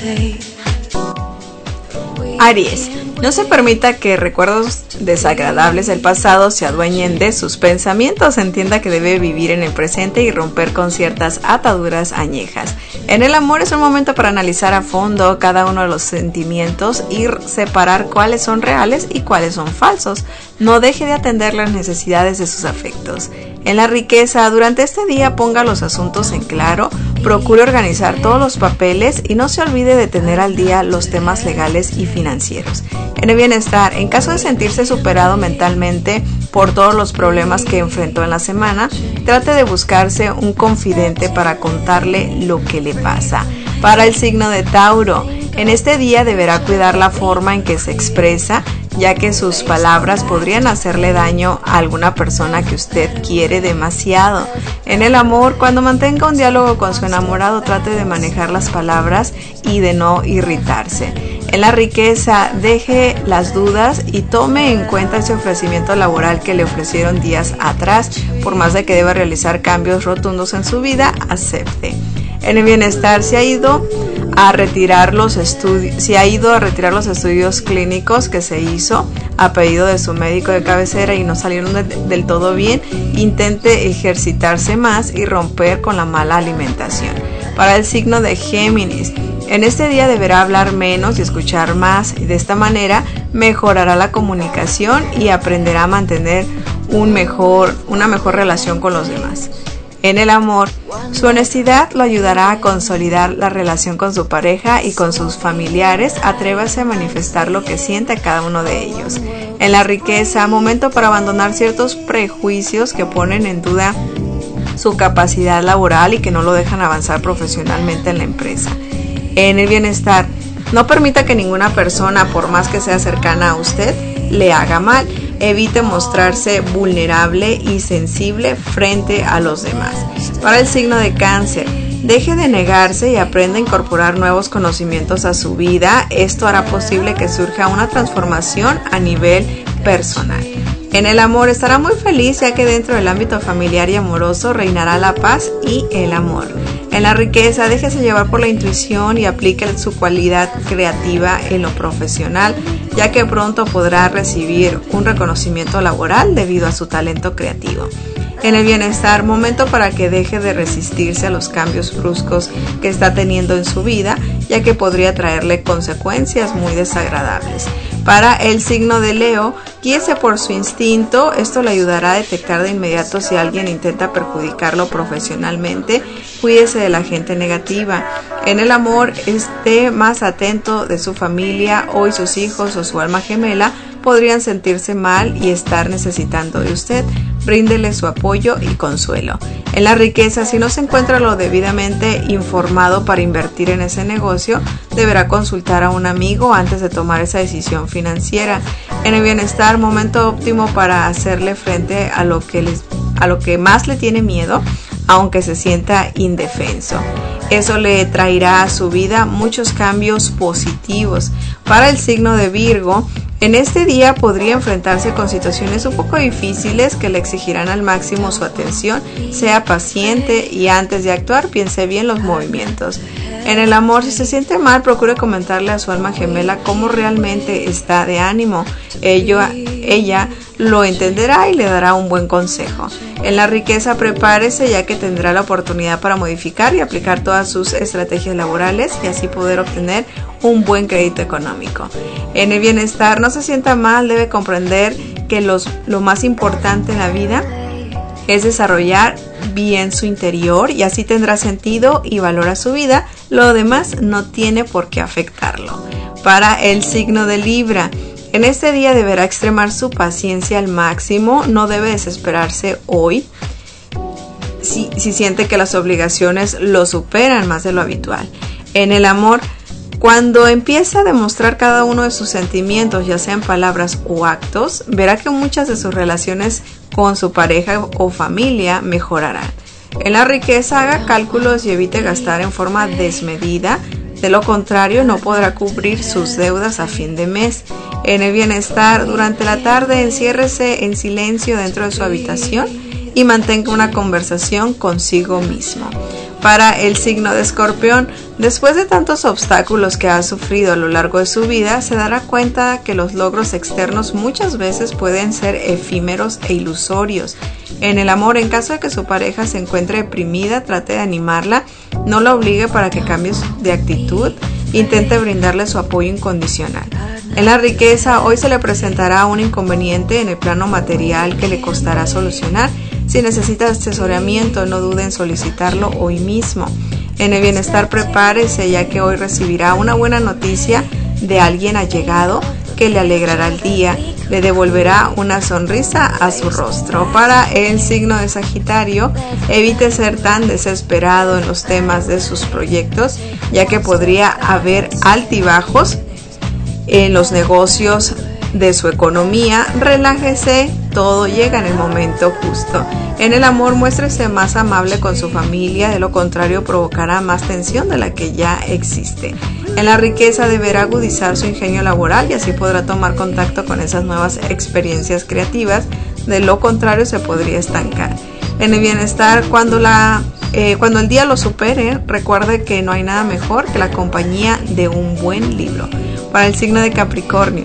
Aries, no se permita que recuerdos desagradables del pasado se adueñen de sus pensamientos. Entienda que debe vivir en el presente y romper con ciertas ataduras añejas. En el amor es un momento para analizar a fondo cada uno de los sentimientos y separar cuáles son reales y cuáles son falsos. No deje de atender las necesidades de sus afectos. En la riqueza, durante este día ponga los asuntos en claro, procure organizar todos los papeles y no se olvide de tener al día los temas legales y financieros. En el bienestar, en caso de sentirse superado mentalmente por todos los problemas que enfrentó en la semana, trate de buscarse un confidente para contarle lo que le pasa. Para el signo de Tauro, en este día deberá cuidar la forma en que se expresa, ya que sus palabras podrían hacerle daño a alguna persona que usted quiere demasiado. En el amor, cuando mantenga un diálogo con su enamorado, trate de manejar las palabras y de no irritarse. En la riqueza, deje las dudas y tome en cuenta ese ofrecimiento laboral que le ofrecieron días atrás. Por más de que deba realizar cambios rotundos en su vida, acepte. En el bienestar, se ha ido a retirar los estudios, se ha ido a retirar los estudios clínicos que se hizo a pedido de su médico de cabecera y no salieron de, del todo bien. Intente ejercitarse más y romper con la mala alimentación. Para el signo de Géminis, en este día deberá hablar menos y escuchar más, y de esta manera mejorará la comunicación y aprenderá a mantener un mejor, una mejor relación con los demás. En el amor, su honestidad lo ayudará a consolidar la relación con su pareja y con sus familiares. Atrévase a manifestar lo que siente a cada uno de ellos. En la riqueza, momento para abandonar ciertos prejuicios que ponen en duda su capacidad laboral y que no lo dejan avanzar profesionalmente en la empresa. En el bienestar, no permita que ninguna persona, por más que sea cercana a usted, le haga mal. Evite mostrarse vulnerable y sensible frente a los demás. Para el signo de Cáncer, deje de negarse y aprenda a incorporar nuevos conocimientos a su vida. Esto hará posible que surja una transformación a nivel personal. En el amor, estará muy feliz, ya que dentro del ámbito familiar y amoroso reinará la paz y el amor. En la riqueza, déjese llevar por la intuición y aplique su cualidad creativa en lo profesional, ya que pronto podrá recibir un reconocimiento laboral debido a su talento creativo. En el bienestar, momento para que deje de resistirse a los cambios bruscos que está teniendo en su vida, ya que podría traerle consecuencias muy desagradables. Para el signo de Leo, guíese por su instinto. Esto le ayudará a detectar de inmediato si alguien intenta perjudicarlo profesionalmente. Cuídese de la gente negativa. En el amor, esté más atento de su familia. Hoy sus hijos o su alma gemela podrían sentirse mal y estar necesitando de usted. Bríndele su apoyo y consuelo. En la riqueza, si no se encuentra lo debidamente informado para invertir en ese negocio, deberá consultar a un amigo antes de tomar esa decisión financiera. En el bienestar, momento óptimo para hacerle frente a lo que les, a lo que más le tiene miedo, aunque se sienta indefenso. Eso le traerá a su vida muchos cambios positivos. Para el signo de Virgo, en este día podría enfrentarse con situaciones un poco difíciles que le exigirán al máximo su atención. Sea paciente y antes de actuar piense bien los movimientos. En el amor, si se siente mal, procure comentarle a su alma gemela cómo realmente está de ánimo. Ello, ella lo entenderá y le dará un buen consejo. En la riqueza, prepárese, ya que tendrá la oportunidad para modificar y aplicar todas sus estrategias laborales y así poder obtener un buen crédito económico. En el bienestar, no se sienta mal, debe comprender que los, lo más importante en la vida es desarrollar bien su interior y así tendrá sentido y valor a su vida. Lo demás no tiene por qué afectarlo. Para el signo de Libra, en este día deberá extremar su paciencia al máximo. No debe desesperarse hoy si, si siente que las obligaciones lo superan más de lo habitual. En el amor, cuando empieza a demostrar cada uno de sus sentimientos, ya sean palabras o actos, verá que muchas de sus relaciones con su pareja o familia mejorarán. En la riqueza, haga cálculos y evite gastar en forma desmedida. De lo contrario, no podrá cubrir sus deudas a fin de mes. En el bienestar, durante la tarde, enciérrese en silencio dentro de su habitación y mantenga una conversación consigo mismo. Para el signo de Escorpión, después de tantos obstáculos que ha sufrido a lo largo de su vida, se dará cuenta que los logros externos muchas veces pueden ser efímeros e ilusorios. En el amor, en caso de que su pareja se encuentre deprimida, trate de animarla, no la obligue para que cambie de actitud, intente brindarle su apoyo incondicional. En la riqueza, hoy se le presentará un inconveniente en el plano material que le costará solucionar. Si necesita asesoramiento, no dude en solicitarlo hoy mismo. En el bienestar, prepárese, ya que hoy recibirá una buena noticia de alguien allegado que le alegrará el día, le devolverá una sonrisa a su rostro. Para el signo de Sagitario, evite ser tan desesperado en los temas de sus proyectos, ya que podría haber altibajos en los negocios de su economía. Relájese, todo llega en el momento justo. En el amor, muéstrese más amable con su familia, de lo contrario provocará más tensión de la que ya existe. En la riqueza, deberá agudizar su ingenio laboral y así podrá tomar contacto con esas nuevas experiencias creativas, de lo contrario se podría estancar. En el bienestar, cuando, la, eh, cuando el día lo supere, recuerde que no hay nada mejor que la compañía de un buen libro. Para el signo de Capricornio,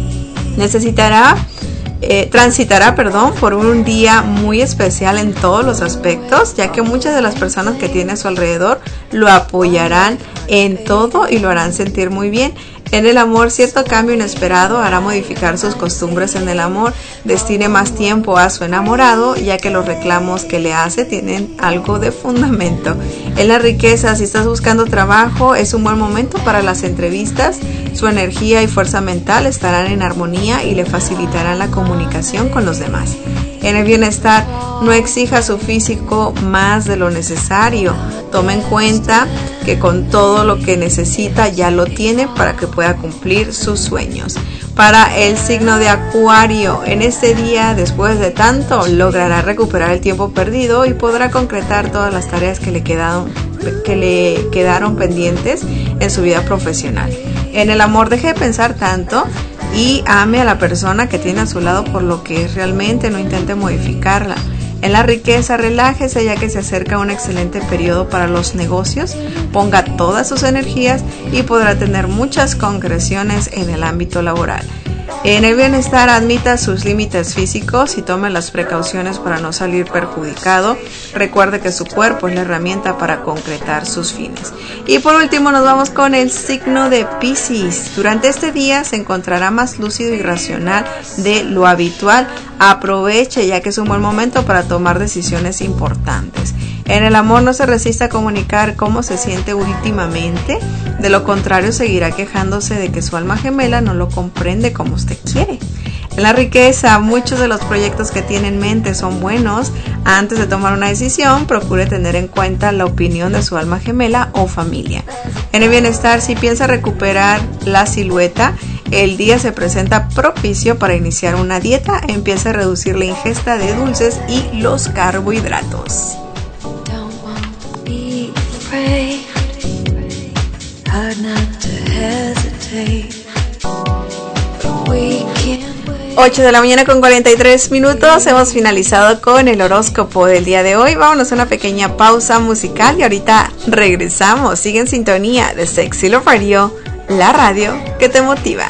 necesitará Eh, transitará perdón, por un día muy especial en todos los aspectos, ya que muchas de las personas que tiene a su alrededor lo apoyarán en todo y lo harán sentir muy bien. En el amor, cierto cambio inesperado hará modificar sus costumbres en el amor. Destine más tiempo a su enamorado, ya que los reclamos que le hace tienen algo de fundamento. En la riqueza, si estás buscando trabajo, es un buen momento para las entrevistas. Su energía y fuerza mental estarán en armonía y le facilitarán la comunicación con los demás. En el bienestar, no exija a su físico más de lo necesario. Tome en cuenta que con todo lo que necesita ya lo tiene para que pueda cumplir sus sueños. Para el signo de Acuario, en este día, después de tanto, logrará recuperar el tiempo perdido y podrá concretar todas las tareas que le quedaron, que le quedaron pendientes en su vida profesional. En el amor, deje de pensar tanto y ame a la persona que tiene a su lado por lo que es realmente, no intente modificarla. En la riqueza, relájese, ya que se acerca un excelente periodo para los negocios. Ponga todas sus energías y podrá tener muchas concreciones en el ámbito laboral. En el bienestar, admita sus límites físicos y tome las precauciones para no salir perjudicado. Recuerde que su cuerpo es la herramienta para concretar sus fines. Y por último nos vamos con el signo de Piscis. Durante este día se encontrará más lúcido y racional de lo habitual. Aproveche, ya que es un buen momento para tomar decisiones importantes. En el amor, no se resista a comunicar cómo se siente últimamente. De lo contrario, seguirá quejándose de que su alma gemela no lo comprende como usted quiere. En la riqueza, muchos de los proyectos que tiene en mente son buenos. Antes de tomar una decisión, procure tener en cuenta la opinión de su alma gemela o familia. En el bienestar, si piensa recuperar la silueta, el día se presenta propicio para iniciar una dieta. Empieza a reducir la ingesta de dulces y los carbohidratos. ocho de la mañana con cuarenta y tres minutos. Hemos finalizado con el horóscopo del día de hoy. Vámonos a una pequeña pausa musical y ahorita regresamos. Sigue en sintonía de Sexy Love Radio, la radio que te motiva.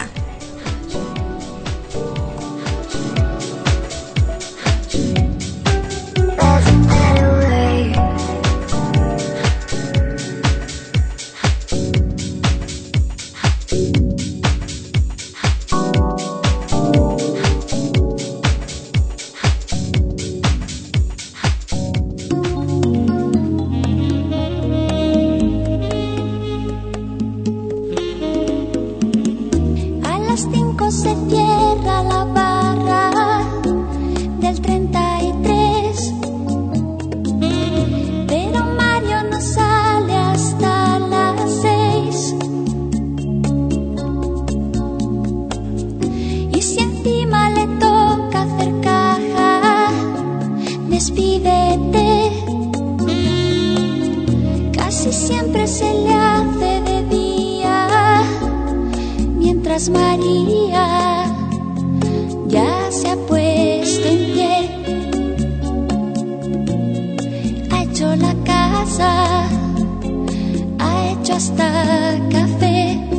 María ya se ha puesto en pie, ha hecho la casa hasta café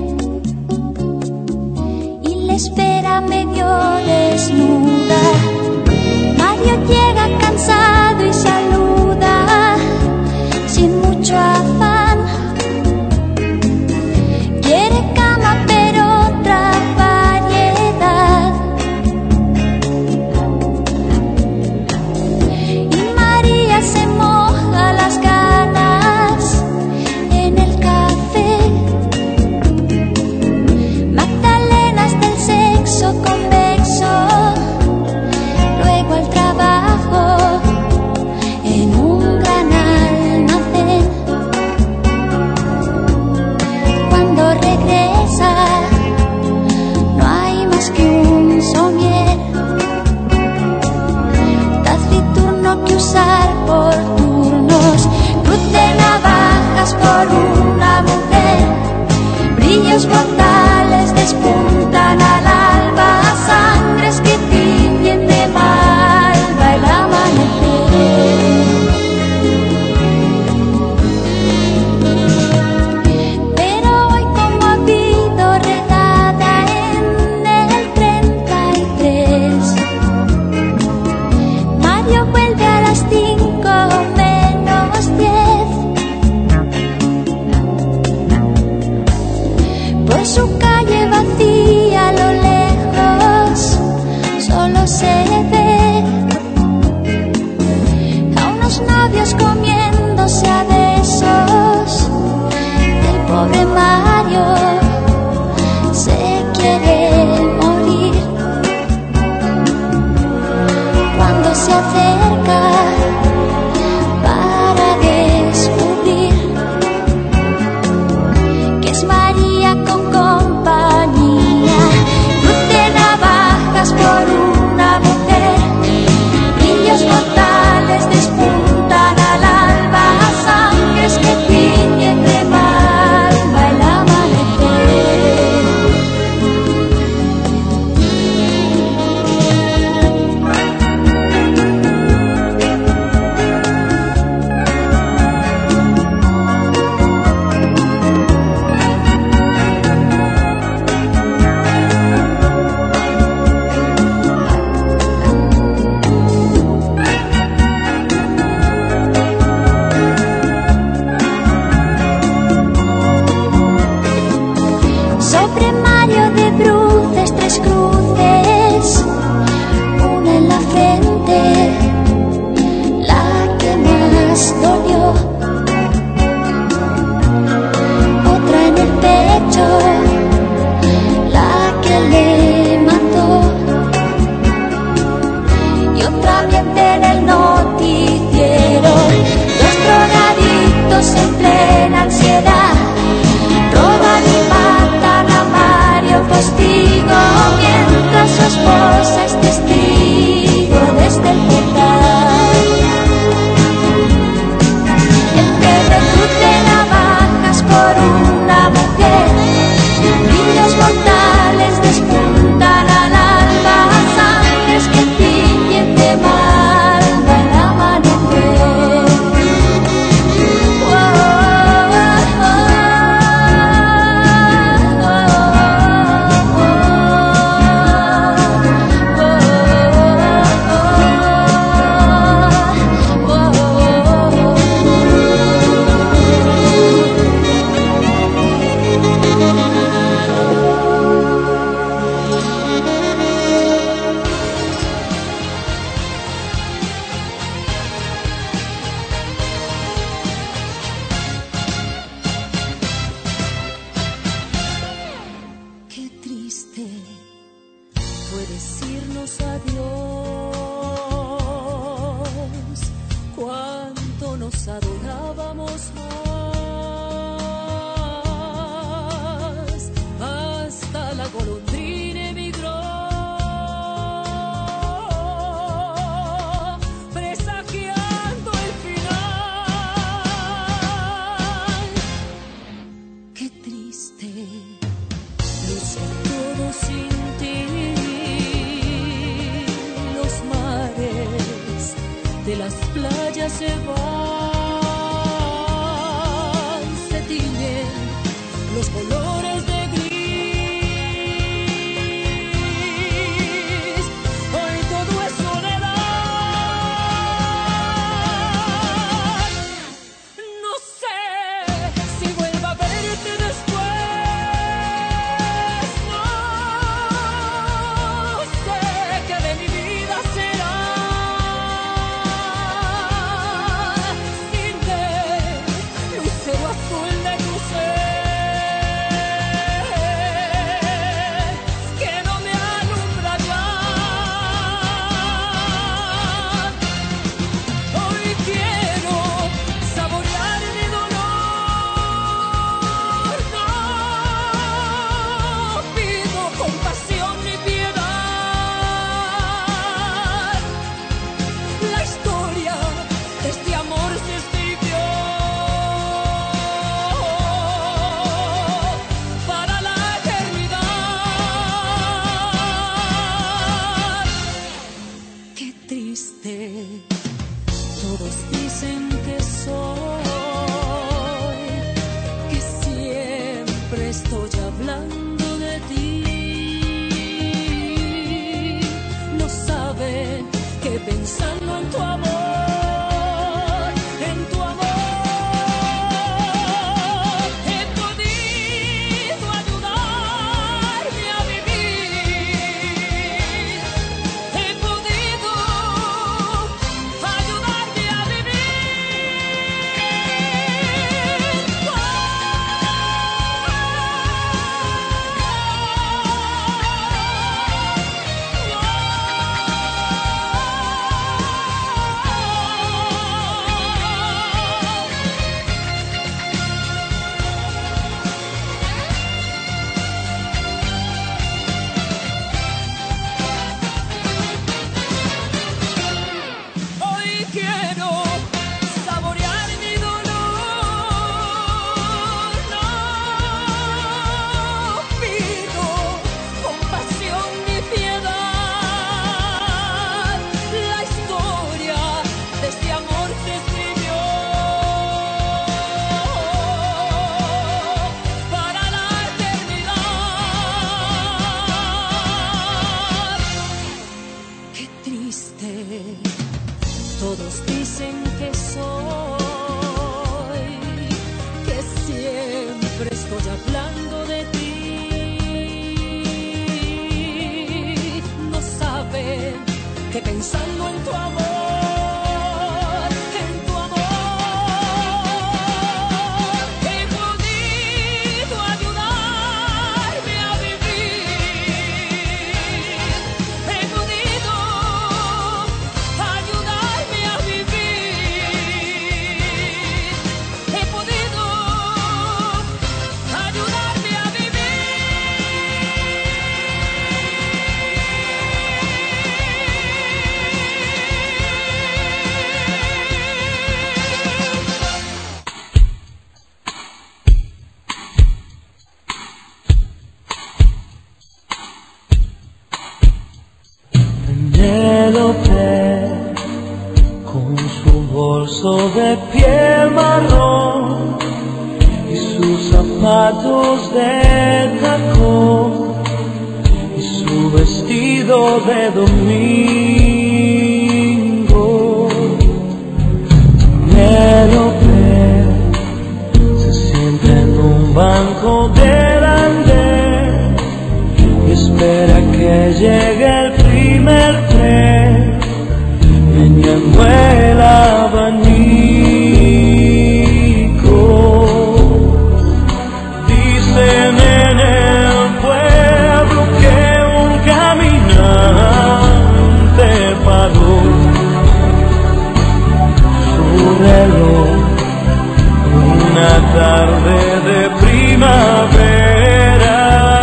y le espera medio desnuda. Mario llega cansado y saluda sin mucho afán. Quiere cama pero otra variedad. Y María se moja las ganas en el café. Magdalenas del sexo convexo, luego al trabajo en un gran almacén. Cuando regresa no hay más que un somier, taciturno que usar por turnos, cruz de navajas por una mujer, brillos mortales despuntan al alba, sangres que tiñen de malva el amanecer. Pero hoy como ha habido redada en el treinta y tres, Mario vuelve a las cinco menos diez. Por su calle vacía a lo lejos solo se ve a unos novios comiéndose a besos. El pobre Mario se quiere morir. Cuando se acerca para descubrir que es María con compañía, cruz de navajas por una mujer, brillos mortales despuntan al alba, sangres que tiñen de malva el amanecer. Sobre Mario de bruces tres cruces, una en la frente, la que más dolió, otra en el pecho, la que le mató, y otra ambiente en el noticiero, dos drogadictos en plena ansiedad, roban y matan a Mario Postigo, mientras su esposa es testigo desde el portal. El bebé cruz de navajas por una mujer, brillos mortales despuntan al alba, sangres que tiñen de malva el amanecer. Oh, oh, oh, qué triste fue decirnos adiós, cuánto nos adorábamos más, hasta la golondrina emigró, presagiando el final. Qué triste luce todo sin ti, los mares de las playas se van, se tiñen siempre estoy hablando de ti. No saben que pensando en tu amor, en tu amor, he podido ayudarme a vivir. He podido ayudarme a vivir. He podido ayudarme a Penélope, con su bolso de piel marrón y sus zapatos de tacón y su vestido de domingo. Penélope se sienta en un banco del andén y espera que llegue el primer tren. Ella vuela abanico. Dicen en el pueblo que un caminante paró su reloj una tarde de primavera.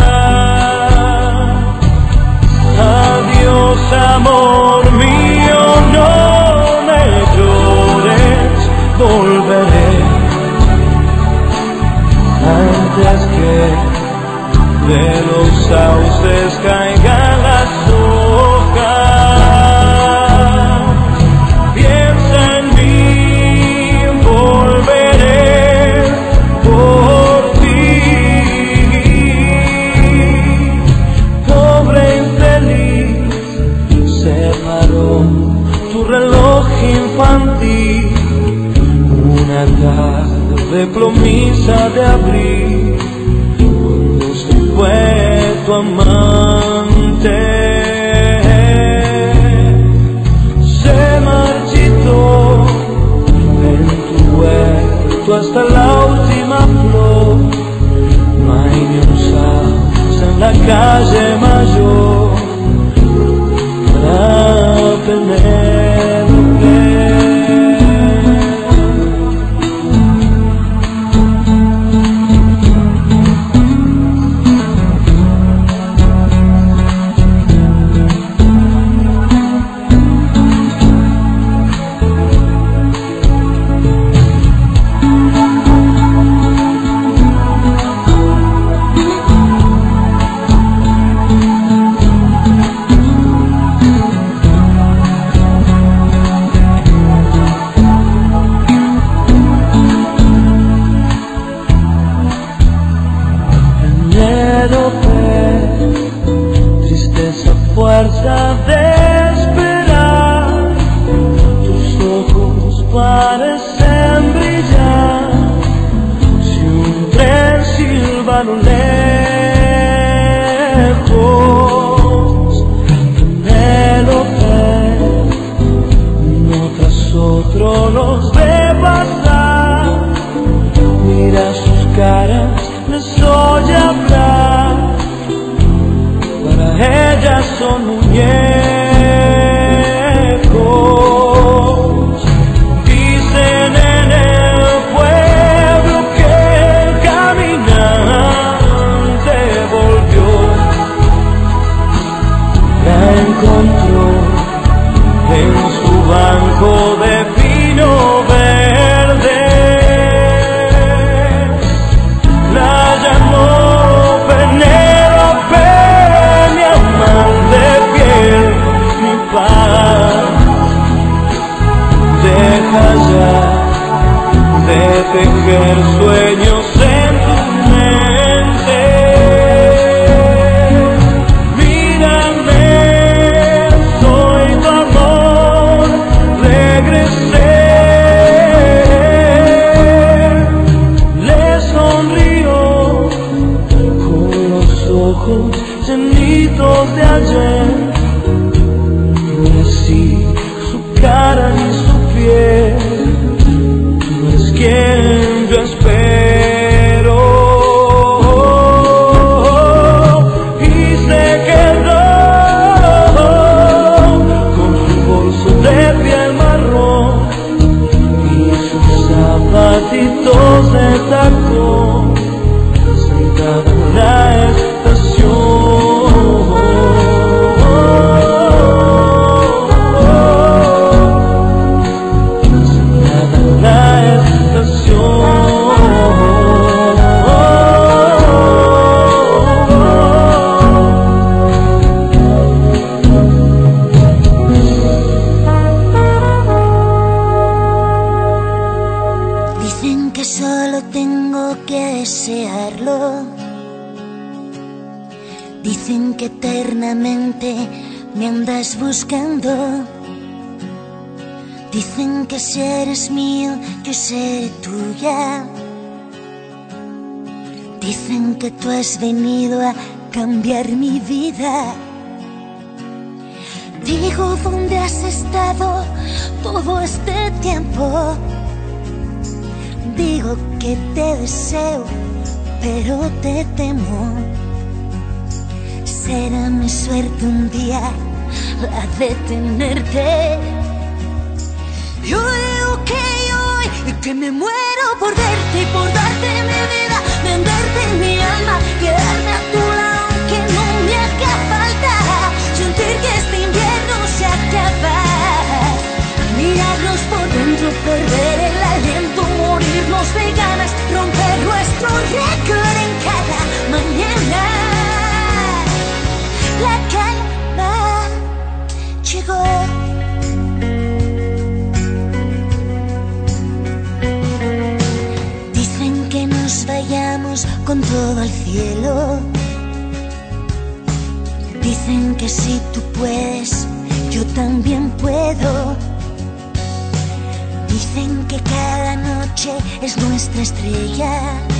Adiós, amor mío, no me llores, volveré antes que de los sauces caigan las hojas. Piensa en mí, volveré por ti. Pobre infeliz, se paró tu reloj infantil una tarde plomiza de abril, cuando se fue tu amante. Se marchitó en tu huerto hasta la última flor. No hay ni un sauce en la calle mayor para Penélope. Tristeza, fuerza de esperar, tus ojos parecen brillar. Si un tren silba a lo lejos, Penélope, uno tras otro los ve pasar. Mira sus caras, les oye hablar. Para ella son muñecos. Dicen en el pueblo que el caminante volvió. La encontró en su banco de pino verde. La llamó Penélope, mi amante fiel, mi paz. Deja ya de tejer sueños en tu mente. Mírame, soy tu amor, regresé. Le sonrió ojos llenitos de ayer. No es así su cara ni su piel, no es quien yo espero. Y se quedó con su bolso de piel marrón y sus zapatitos de tacón, sentada en la estación. Dicen que solo tengo que desearlo. Dicen que eternamente me andas buscando. Dicen que si eres mío, yo seré tuya. Dicen que tú has venido a cambiar mi vida. Digo, ¿dónde has estado todo este tiempo? Digo que te deseo, pero te temo. Será mi suerte un día la de tenerte. Yo digo que hoy, que me muero por verte y por darte mi vida, venderte mi alma, quedarme a tu lado aunque no me haga falta, sentir que este invierno se acaba, mirarnos por dentro, perder el aliento, morirnos de ganas, romper nuestro récord en cada mañana. La calma llegó. Dicen que nos vayamos con todo al cielo. Dicen que si tú puedes, yo también puedo. Dicen que cada noche es nuestra estrella,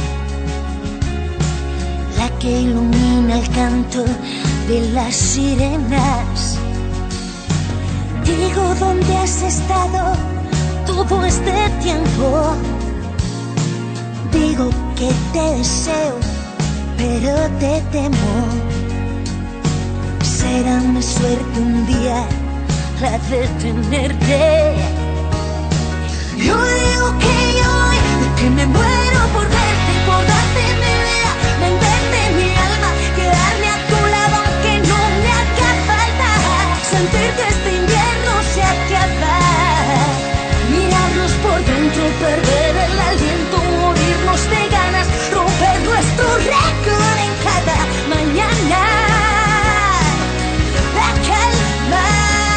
la que ilumina el canto de las sirenas. Digo, ¿dónde has estado todo este tiempo? Digo que te deseo, pero te temo. Será mi suerte un día la de tenerte. Yo digo que hoy, que me muero por verte, por darte mi vida, venderte mi alma, quedarme a tu lado aunque no me haga falta, sentir que este invierno se acaba, mirarnos por dentro, perder el aliento, morirnos de ganas, romper nuestro récord en cada mañana. La calma.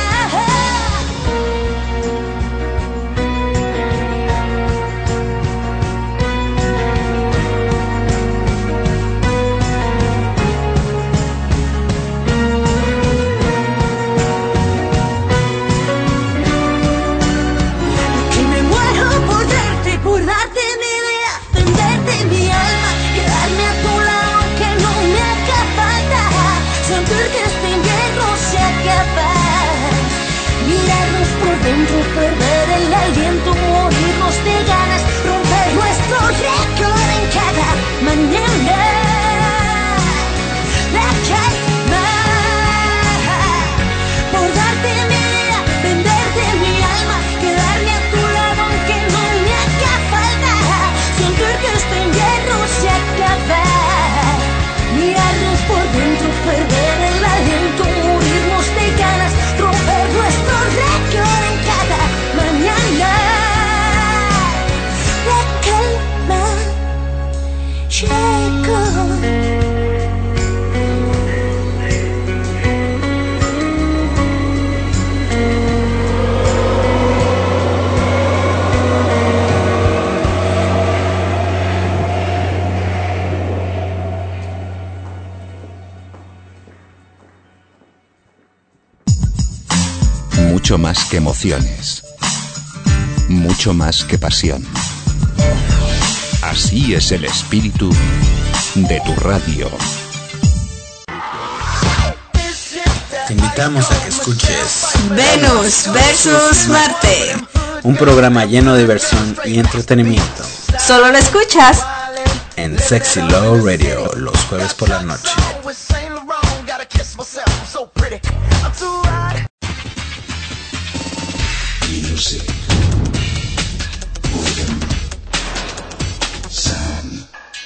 Por darte mi vida, venderte mi alma, quedarme a tu lado aunque no me haga falta, sentir que este invierno se acaba, mirarnos por dentro, perder el aliento, morirnos de ganas, romper nuestro récord en cada mañana. La calma, por darte mi vida, venderte mi alma, quedarme a tu lado aunque no me haga falta, sentir que este invierno se acaba, mirarnos por dentro, perder el aliento, morirnos de ganas, romper nuestro récord en cada mañana. La calma llegó. Mucho más que emociones, mucho más que pasión. Así es el espíritu de tu radio. Te invitamos a que escuches Venus versus Marte. Un programa lleno de diversión y entretenimiento. Solo lo escuchas en Sexy Love Radio los jueves por la noche. Music. Rhythm. Sound.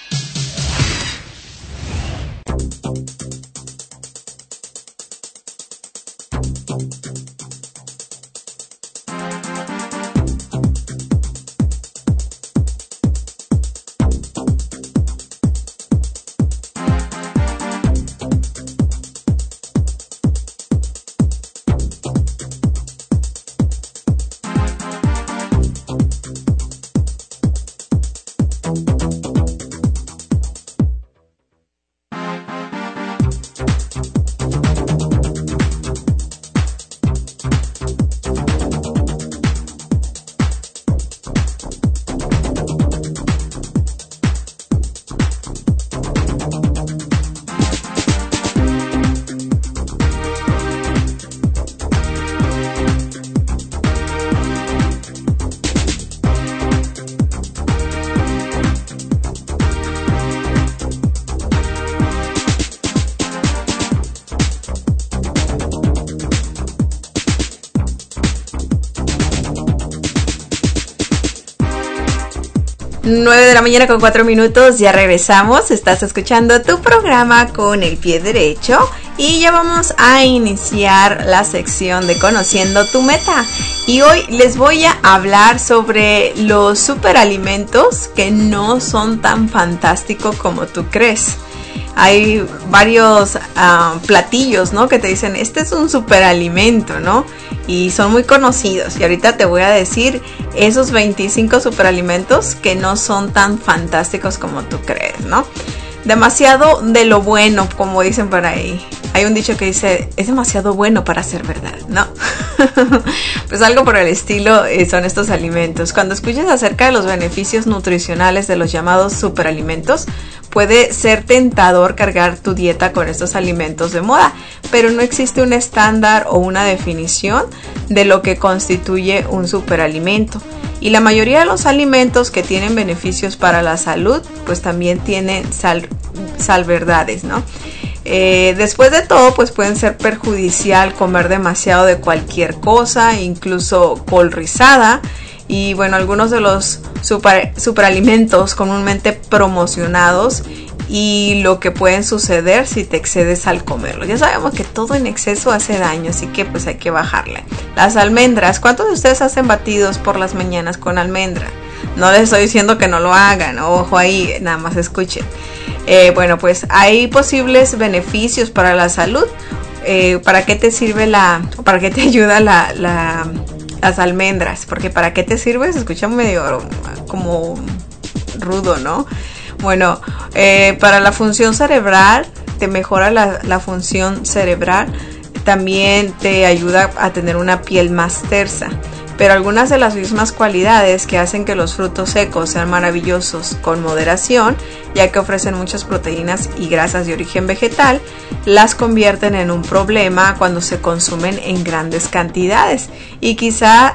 nueve de la mañana con cuatro minutos, ya regresamos. Estás escuchando tu programa Con el Pie Derecho y ya vamos a iniciar la sección de Conociendo tu Meta. Y hoy les voy a hablar sobre los superalimentos que no son tan fantásticos como tú crees. Hay varios uh, platillos, ¿no? Que te dicen, este es un superalimento, ¿no? Y son muy conocidos. Y ahorita te voy a decir esos veinticinco superalimentos que no son tan fantásticos como tú crees, ¿no? Demasiado de lo bueno, como dicen por ahí. Hay un dicho que dice, es demasiado bueno para ser verdad, ¿no? Pues algo por el estilo eh, son estos alimentos. Cuando escuchas acerca de los beneficios nutricionales de los llamados superalimentos, puede ser tentador cargar tu dieta con estos alimentos de moda, pero no existe un estándar o una definición de lo que constituye un superalimento. Y la mayoría de los alimentos que tienen beneficios para la salud, pues también tienen sal, salverdades, ¿no? Eh, después de todo, pues pueden ser perjudicial comer demasiado de cualquier cosa, incluso col rizada. Y bueno, algunos de los super, superalimentos comúnmente promocionados y lo que pueden suceder si te excedes al comerlo. Ya sabemos que todo en exceso hace daño, así que pues hay que bajarle. Las almendras, ¿cuántos de ustedes hacen batidos por las mañanas con almendra? No les estoy diciendo que no lo hagan, ojo ahí, nada más escuchen. Eh, bueno, pues hay posibles beneficios para la salud. Eh, ¿Para qué te sirve la, para qué te ayuda la, la las almendras? Porque ¿para qué te sirve? Se escucha medio como rudo, ¿no? Bueno, eh, para la función cerebral, te mejora la, la función cerebral, también te ayuda a tener una piel más tersa. Pero algunas de las mismas cualidades que hacen que los frutos secos sean maravillosos con moderación, ya que ofrecen muchas proteínas y grasas de origen vegetal, las convierten en un problema cuando se consumen en grandes cantidades. Y quizá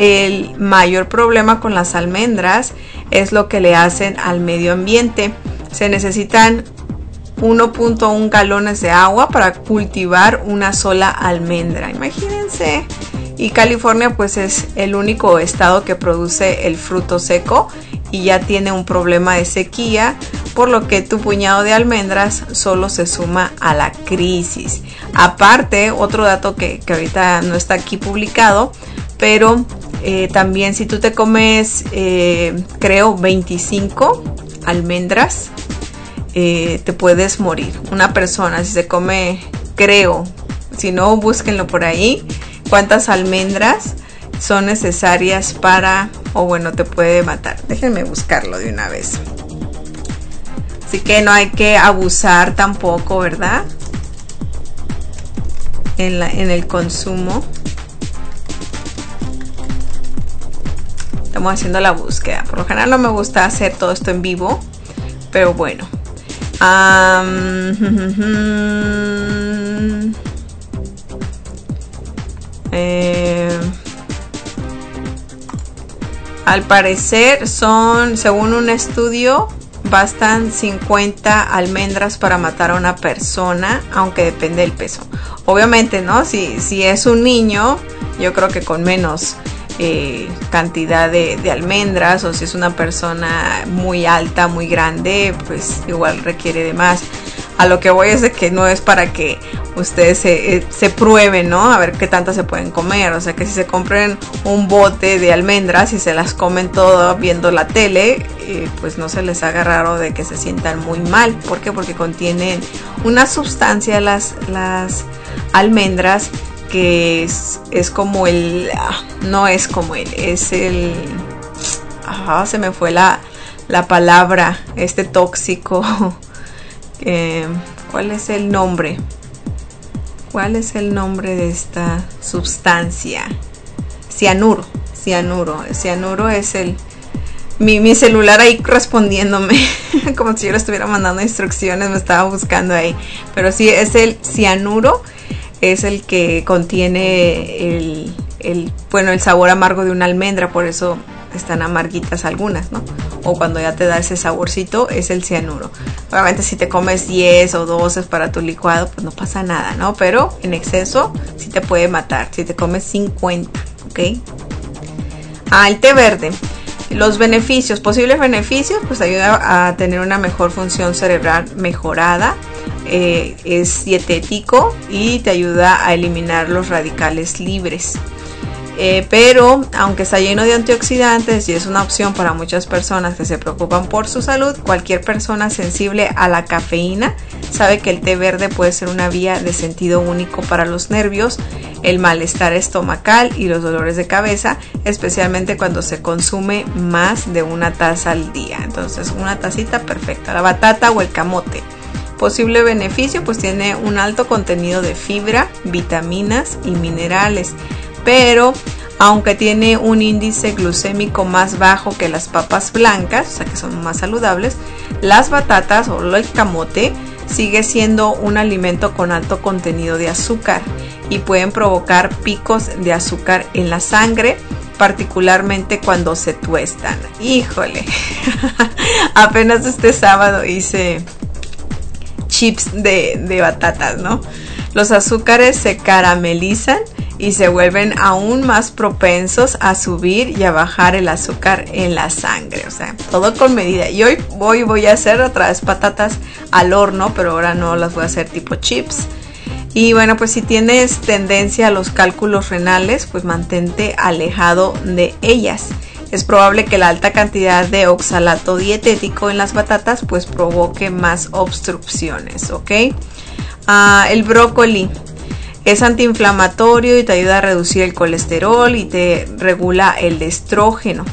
el mayor problema con las almendras es lo que le hacen al medio ambiente. Se necesitan uno punto uno galones de agua para cultivar una sola almendra. Imagínense. Y California pues es el único estado que produce el fruto seco y ya tiene un problema de sequía, por lo que tu puñado de almendras solo se suma a la crisis. Aparte, otro dato que, que ahorita no está aquí publicado, pero eh, también si tú te comes, eh, creo, veinticinco almendras, eh, te puedes morir. Una persona, si se come, creo, si no, búsquenlo por ahí, cuántas almendras son necesarias para, o bueno, te puede matar. Déjenme buscarlo de una vez. Así que no hay que abusar tampoco, ¿verdad? En, la, en el consumo. Estamos haciendo la búsqueda. Por lo general no me gusta hacer todo esto en vivo, pero bueno. Um, Eh, al parecer son, según un estudio, bastan cincuenta almendras para matar a una persona, aunque depende del peso. Obviamente, ¿no? Si, si es un niño, yo creo que con menos eh, cantidad de, de almendras, o si es una persona muy alta, muy grande, pues igual requiere de más. A lo que voy es de que no es para que ustedes se, eh, se prueben, ¿no? A ver qué tantas se pueden comer. O sea, que si se compren un bote de almendras y se las comen todo viendo la tele, eh, pues no se les haga raro de que se sientan muy mal. ¿Por qué? Porque contienen una sustancia, las, las almendras, que es, es como el... No es como el... Es el... Ajá, se me fue la, la palabra. Este tóxico... Eh, ¿Cuál es el nombre? ¿Cuál es el nombre de esta sustancia? Cianuro. Cianuro. Cianuro es el... Mi, mi celular ahí respondiéndome. Como si yo le estuviera mandando instrucciones. Me estaba buscando ahí. Pero sí, es el cianuro. Es el que contiene el, el, bueno, el sabor amargo de una almendra. Por eso están amarguitas algunas, ¿no? O cuando ya te da ese saborcito, es el cianuro. Obviamente si te comes diez o doce para tu licuado, pues no pasa nada, ¿no? Pero en exceso sí te puede matar. Si te comes cincuenta, ¿ok? Ah, el té verde. Los beneficios, posibles beneficios, pues ayuda a tener una mejor función cerebral mejorada. Eh, es dietético y te ayuda a eliminar los radicales libres. Eh, pero aunque está lleno de antioxidantes y es una opción para muchas personas que se preocupan por su salud, cualquier persona sensible a la cafeína sabe que el té verde puede ser una vía de sentido único para los nervios, el malestar estomacal y los dolores de cabeza, especialmente cuando se consume más de una taza al día. Entonces, una tacita perfecta. La batata o el camote. Posible beneficio, pues tiene un alto contenido de fibra, vitaminas y minerales. Pero aunque tiene un índice glucémico más bajo que las papas blancas, o sea que son más saludables, las batatas o el camote sigue siendo un alimento con alto contenido de azúcar y pueden provocar picos de azúcar en la sangre, particularmente cuando se tuestan. Híjole, apenas este sábado hice chips de, de batatas, ¿no? Los azúcares se caramelizan y se vuelven aún más propensos a subir y a bajar el azúcar en la sangre. O sea, todo con medida. Y hoy voy, voy a hacer otra vez patatas al horno, pero ahora no las voy a hacer tipo chips. Y bueno, pues si tienes tendencia a los cálculos renales, pues mantente alejado de ellas. Es probable que la alta cantidad de oxalato dietético en las batatas pues provoque más obstrucciones, ¿ok? Uh, el brócoli es antiinflamatorio y te ayuda a reducir el colesterol y te regula el estrógeno.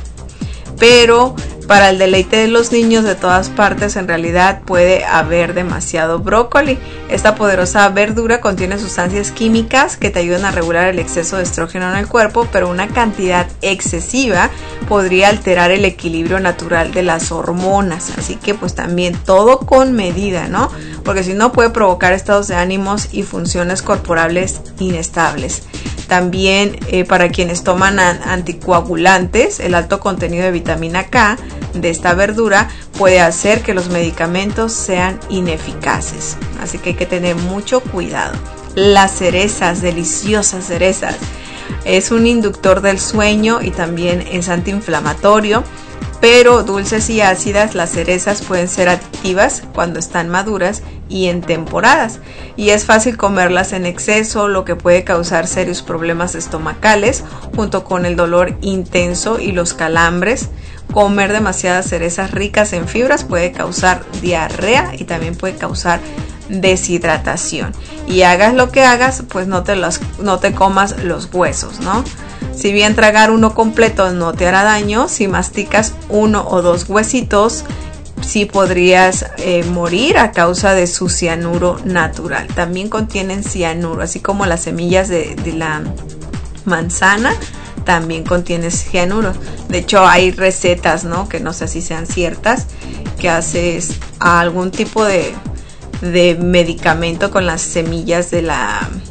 Pero para el deleite de los niños de todas partes, en realidad puede haber demasiado brócoli. Esta poderosa verdura contiene sustancias químicas que te ayudan a regular el exceso de estrógeno en el cuerpo, pero una cantidad excesiva podría alterar el equilibrio natural de las hormonas. Así que pues también todo con medida, ¿no? Porque si no puede provocar estados de ánimos y funciones corporales inestables. También eh, para quienes toman anticoagulantes, el alto contenido de vitamina K de esta verdura puede hacer que los medicamentos sean ineficaces. Así que hay que tener mucho cuidado. Las cerezas, deliciosas cerezas. Es un inductor del sueño y también es antiinflamatorio. Pero dulces y ácidas, las cerezas pueden ser adictivas cuando están maduras y en temporadas. Y es fácil comerlas en exceso, lo que puede causar serios problemas estomacales, junto con el dolor intenso y los calambres. Comer demasiadas cerezas ricas en fibras puede causar diarrea y también puede causar deshidratación. Y hagas lo que hagas, pues no te, los, no te comas los huesos, ¿no? Si bien tragar uno completo no te hará daño, si masticas uno o dos huesitos, sí podrías eh, morir a causa de su cianuro natural. También contienen cianuro, así como las semillas de, de la manzana también contienen cianuro. De hecho, hay recetas, ¿no? Que no sé si sean ciertas, que haces algún tipo de, de medicamento con las semillas de la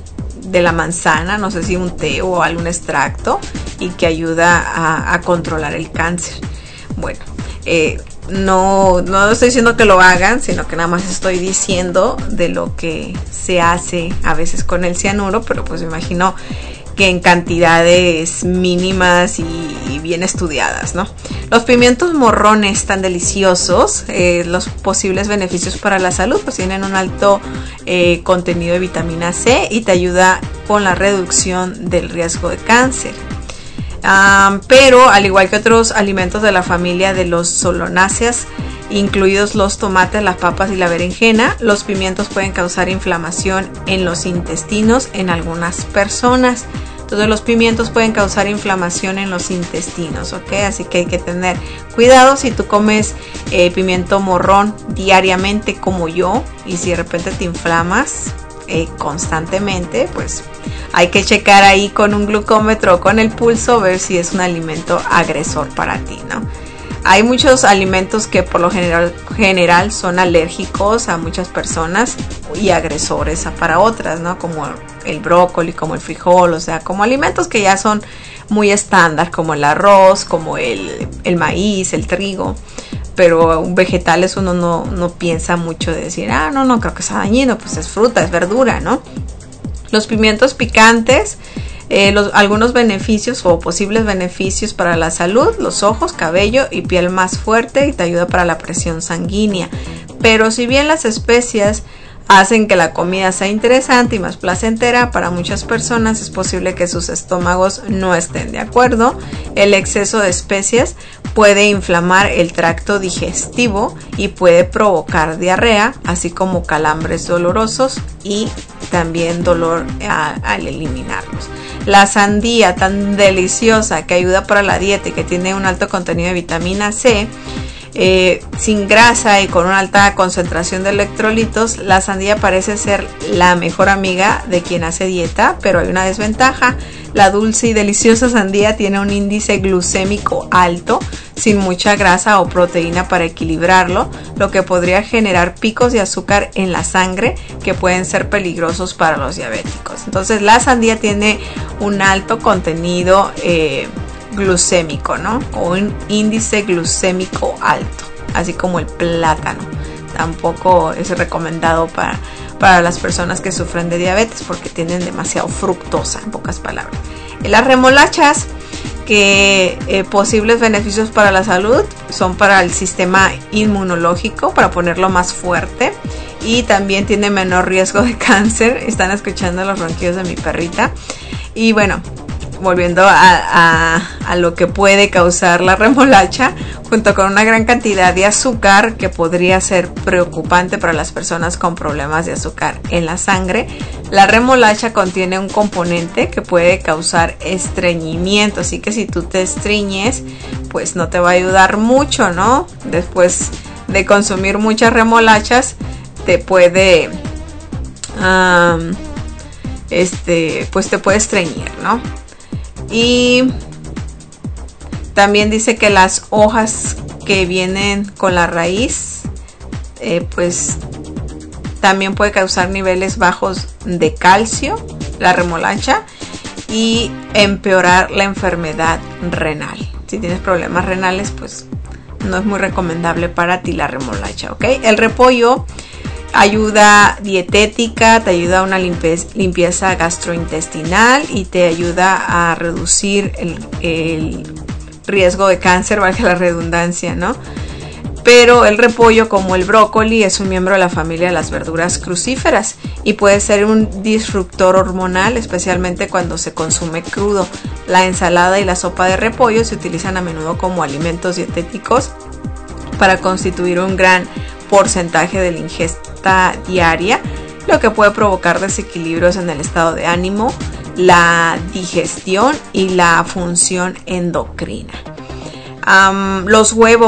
de la manzana, no sé si un té o algún extracto, y que ayuda a, a controlar el cáncer. Bueno, eh, no, no estoy diciendo que lo hagan, sino que nada más estoy diciendo de lo que se hace a veces con el cianuro, pero pues me imagino que en cantidades mínimas y, y bien estudiadas, ¿no? Los pimientos morrones tan deliciosos, eh, los posibles beneficios para la salud, pues tienen un alto eh, contenido de vitamina C y te ayuda con la reducción del riesgo de cáncer. Um, pero al igual que otros alimentos de la familia de los solanáceas, incluidos los tomates, las papas y la berenjena, los pimientos pueden causar inflamación en los intestinos en algunas personas. Entonces los pimientos pueden causar inflamación en los intestinos, ¿ok? Así que hay que tener cuidado si tú comes eh, pimiento morrón diariamente como yo, y si de repente te inflamas eh, constantemente, pues hay que checar ahí con un glucómetro o con el pulso, ver si es un alimento agresor para ti, ¿no? Hay muchos alimentos que por lo general, general son alérgicos a muchas personas y agresores para otras, ¿no? Como el brócoli, como el frijol, o sea, como alimentos que ya son muy estándar, como el arroz, como el, el maíz, el trigo. Pero vegetales uno no, no piensa mucho de decir, ah, no, no, creo que sea dañino, pues es fruta, es verdura, ¿no? Los pimientos picantes, Eh, los, algunos beneficios o posibles beneficios para la salud: los ojos, cabello y piel más fuerte, y te ayuda para la presión sanguínea. Pero si bien las especias hacen que la comida sea interesante y más placentera para muchas personas, es posible que sus estómagos no estén de acuerdo. El exceso de especias puede inflamar el tracto digestivo y puede provocar diarrea, así como calambres dolorosos y también dolor a, al eliminarlos. La sandía, tan deliciosa, que ayuda para la dieta y que tiene un alto contenido de vitamina C, eh, sin grasa y con una alta concentración de electrolitos, la sandía parece ser la mejor amiga de quien hace dieta, pero hay una desventaja. La dulce y deliciosa sandía tiene un índice glucémico alto, sin mucha grasa o proteína para equilibrarlo, lo que podría generar picos de azúcar en la sangre que pueden ser peligrosos para los diabéticos. Entonces la sandía tiene un alto contenido eh, glucémico, ¿no? O un índice glucémico alto, así como el plátano. Tampoco es recomendado para, para las personas que sufren de diabetes, porque tienen demasiado fructosa, en pocas palabras. En las remolachas, que eh, posibles beneficios para la salud son para el sistema inmunológico, para ponerlo más fuerte, y también tiene menor riesgo de cáncer. Están escuchando los ronquidos de mi perrita. Y bueno, volviendo a, a, a lo que puede causar la remolacha, junto con una gran cantidad de azúcar que podría ser preocupante para las personas con problemas de azúcar en la sangre, la remolacha contiene un componente que puede causar estreñimiento, así que si tú te estreñes, pues no te va a ayudar mucho, ¿no? Después de consumir muchas remolachas, te puede, um, este, pues te puede estreñir, ¿no? Y también dice que las hojas que vienen con la raíz, eh, pues también puede causar niveles bajos de calcio, la remolacha, y empeorar la enfermedad renal. Si tienes problemas renales, pues no es muy recomendable para ti la remolacha, ¿ok? El repollo ayuda dietética, te ayuda a una limpieza, limpieza gastrointestinal y te ayuda a reducir el, el riesgo de cáncer, valga la redundancia, ¿no? Pero el repollo, como el brócoli, es un miembro de la familia de las verduras crucíferas y puede ser un disruptor hormonal, especialmente cuando se consume crudo. La ensalada y la sopa de repollo se utilizan a menudo como alimentos dietéticos para constituir un gran porcentaje de la ingesta diaria, lo que puede provocar desequilibrios en el estado de ánimo, la digestión y la función endocrina. Um, los huevos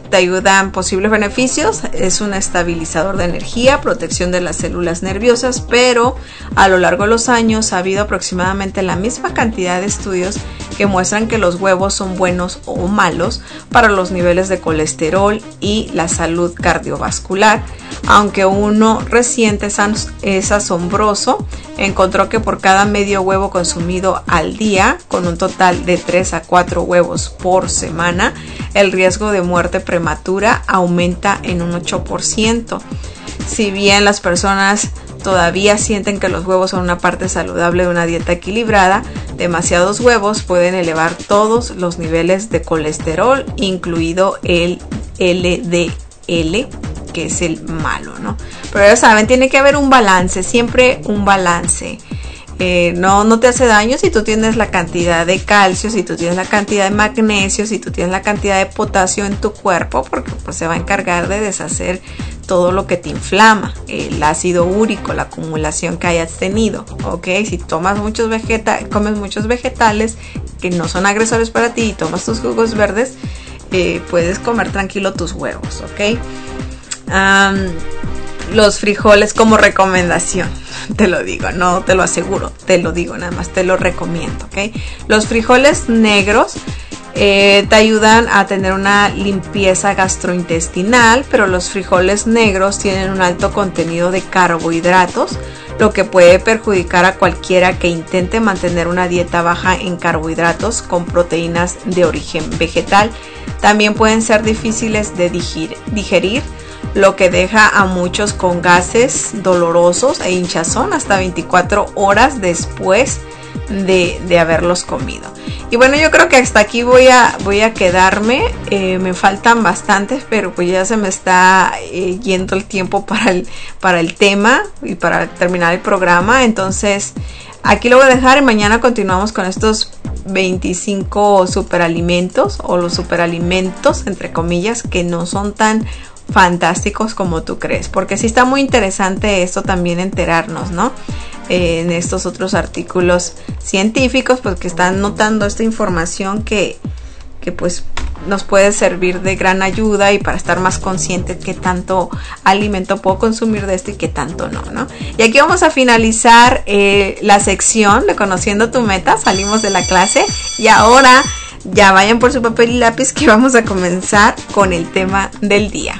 te ayudan posibles beneficios. Es un estabilizador de energía, protección de las células nerviosas, pero a lo largo de los años ha habido aproximadamente la misma cantidad de estudios que muestran que los huevos son buenos o malos para los niveles de colesterol y la salud cardiovascular. Aunque uno reciente es asombroso, encontró que por cada medio huevo consumido al día, con un total de tres a cuatro huevos por semana, el riesgo de muerte prematura aumenta en un ocho por ciento. Si bien las personas todavía sienten que los huevos son una parte saludable de una dieta equilibrada, demasiados huevos pueden elevar todos los niveles de colesterol, incluido el L D L, que es el malo, ¿no? Pero ya saben, tiene que haber un balance, siempre un balance. Eh, no, no te hace daño si tú tienes la cantidad de calcio, si tú tienes la cantidad de magnesio, si tú tienes la cantidad de potasio en tu cuerpo, porque pues se va a encargar de deshacer todo lo que te inflama, el ácido úrico, la acumulación que hayas tenido, ¿ok? Si tomas muchos vegetales, comes muchos vegetales que no son agresores para ti y tomas tus jugos verdes, eh, puedes comer tranquilo tus huevos, ¿ok? Um, los frijoles como recomendación, te lo digo, no te lo aseguro, te lo digo, nada más te lo recomiendo, ¿ok? Los frijoles negros eh, te ayudan a tener una limpieza gastrointestinal, pero los frijoles negros tienen un alto contenido de carbohidratos, lo que puede perjudicar a cualquiera que intente mantener una dieta baja en carbohidratos con proteínas de origen vegetal. También pueden ser difíciles de digerir, lo que deja a muchos con gases dolorosos e hinchazón hasta veinticuatro horas después de, de haberlos comido. Y bueno, yo creo que hasta aquí voy a, voy a quedarme. Eh, me faltan bastantes, pero pues ya se me está eh, yendo el tiempo para el, para el tema y para terminar el programa. Entonces aquí lo voy a dejar y mañana continuamos con estos veinticinco superalimentos o los superalimentos, entre comillas, que no son tan fantásticos como tú crees, porque sí está muy interesante esto también, enterarnos, ¿no? Eh, en estos otros artículos científicos, pues que están notando esta información que, que pues nos puede servir de gran ayuda y para estar más conscientes qué tanto alimento puedo consumir de esto y qué tanto no, ¿no? Y aquí vamos a finalizar eh, la sección de Conociendo tu Meta. Salimos de la clase y ahora ya vayan por su papel y lápiz que vamos a comenzar con el tema del día.